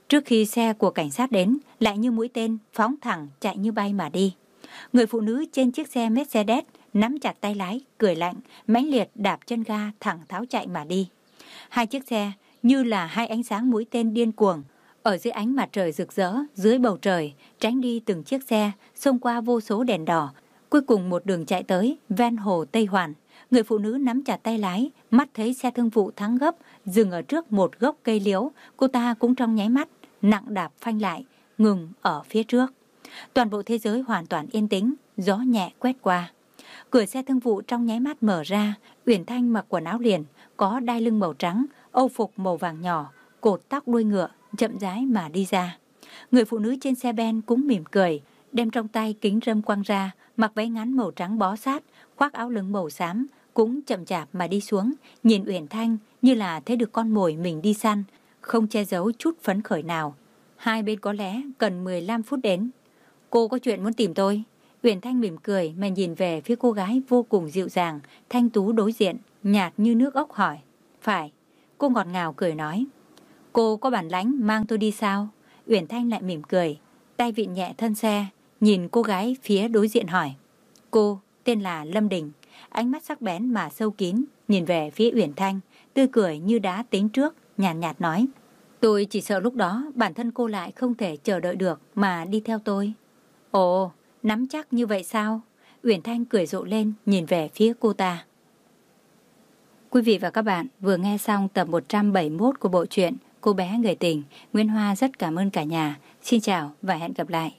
Trước khi xe của cảnh sát đến, lại như mũi tên phóng thẳng chạy như bay mà đi. Người phụ nữ trên chiếc xe Mercedes nắm chặt tay lái, cười lạnh, mãnh liệt đạp chân ga thẳng tháo chạy mà đi. Hai chiếc xe như là hai ánh sáng mũi tên điên cuồng, ở dưới ánh mặt trời rực rỡ, dưới bầu trời, tránh đi từng chiếc xe, xông qua vô số đèn đỏ. Cuối cùng một đường chạy tới ven hồ Tây Hoàn. Người phụ nữ nắm chặt tay lái, mắt thấy xe thương vụ thắng gấp, dừng ở trước một gốc cây liễu. Cô ta cũng trong nháy mắt, nặng đạp phanh lại, ngừng ở phía trước. Toàn bộ thế giới hoàn toàn yên tĩnh, gió nhẹ quét qua. Cửa xe thương vụ trong nháy mắt mở ra. Uyển Thanh mặc quần áo liền, có đai lưng màu trắng, âu phục màu vàng nhỏ, cột tóc đuôi ngựa, chậm rãi mà đi ra. Người phụ nữ trên xe ben cũng mỉm cười, đem trong tay kính râm quăng ra, mặc váy ngắn màu trắng bó sát, khoác áo lưng màu xám, cũng chậm chạp mà đi xuống, nhìn Uyển Thanh như là thấy được con mồi mình đi săn, không che giấu chút phấn khởi nào. Hai bên có lẽ cần mười lăm phút đến. Cô có chuyện muốn tìm tôi? Uyển Thanh mỉm cười mà nhìn về phía cô gái vô cùng dịu dàng, thanh tú đối diện, nhạt như nước ốc hỏi. Phải. Cô ngọt ngào cười nói. Cô có bản lãnh mang tôi đi sao? Uyển Thanh lại mỉm cười, tay vịn nhẹ thân xe, nhìn cô gái phía đối diện hỏi. Cô tên là Lâm Đình. Ánh mắt sắc bén mà sâu kín nhìn về phía Uyển Thanh, tươi cười như đã tính trước, nhàn nhạt, nhạt nói. Tôi chỉ sợ lúc đó bản thân cô lại không thể chờ đợi được mà đi theo tôi. Ồ, nắm chắc như vậy sao? Uyển Thanh cười rộ lên nhìn về phía cô ta. Quý vị và các bạn vừa nghe xong tập một trăm bảy mươi mốt của bộ truyện Cô bé người tình. Nguyễn Hoa rất cảm ơn cả nhà. Xin chào và hẹn gặp lại.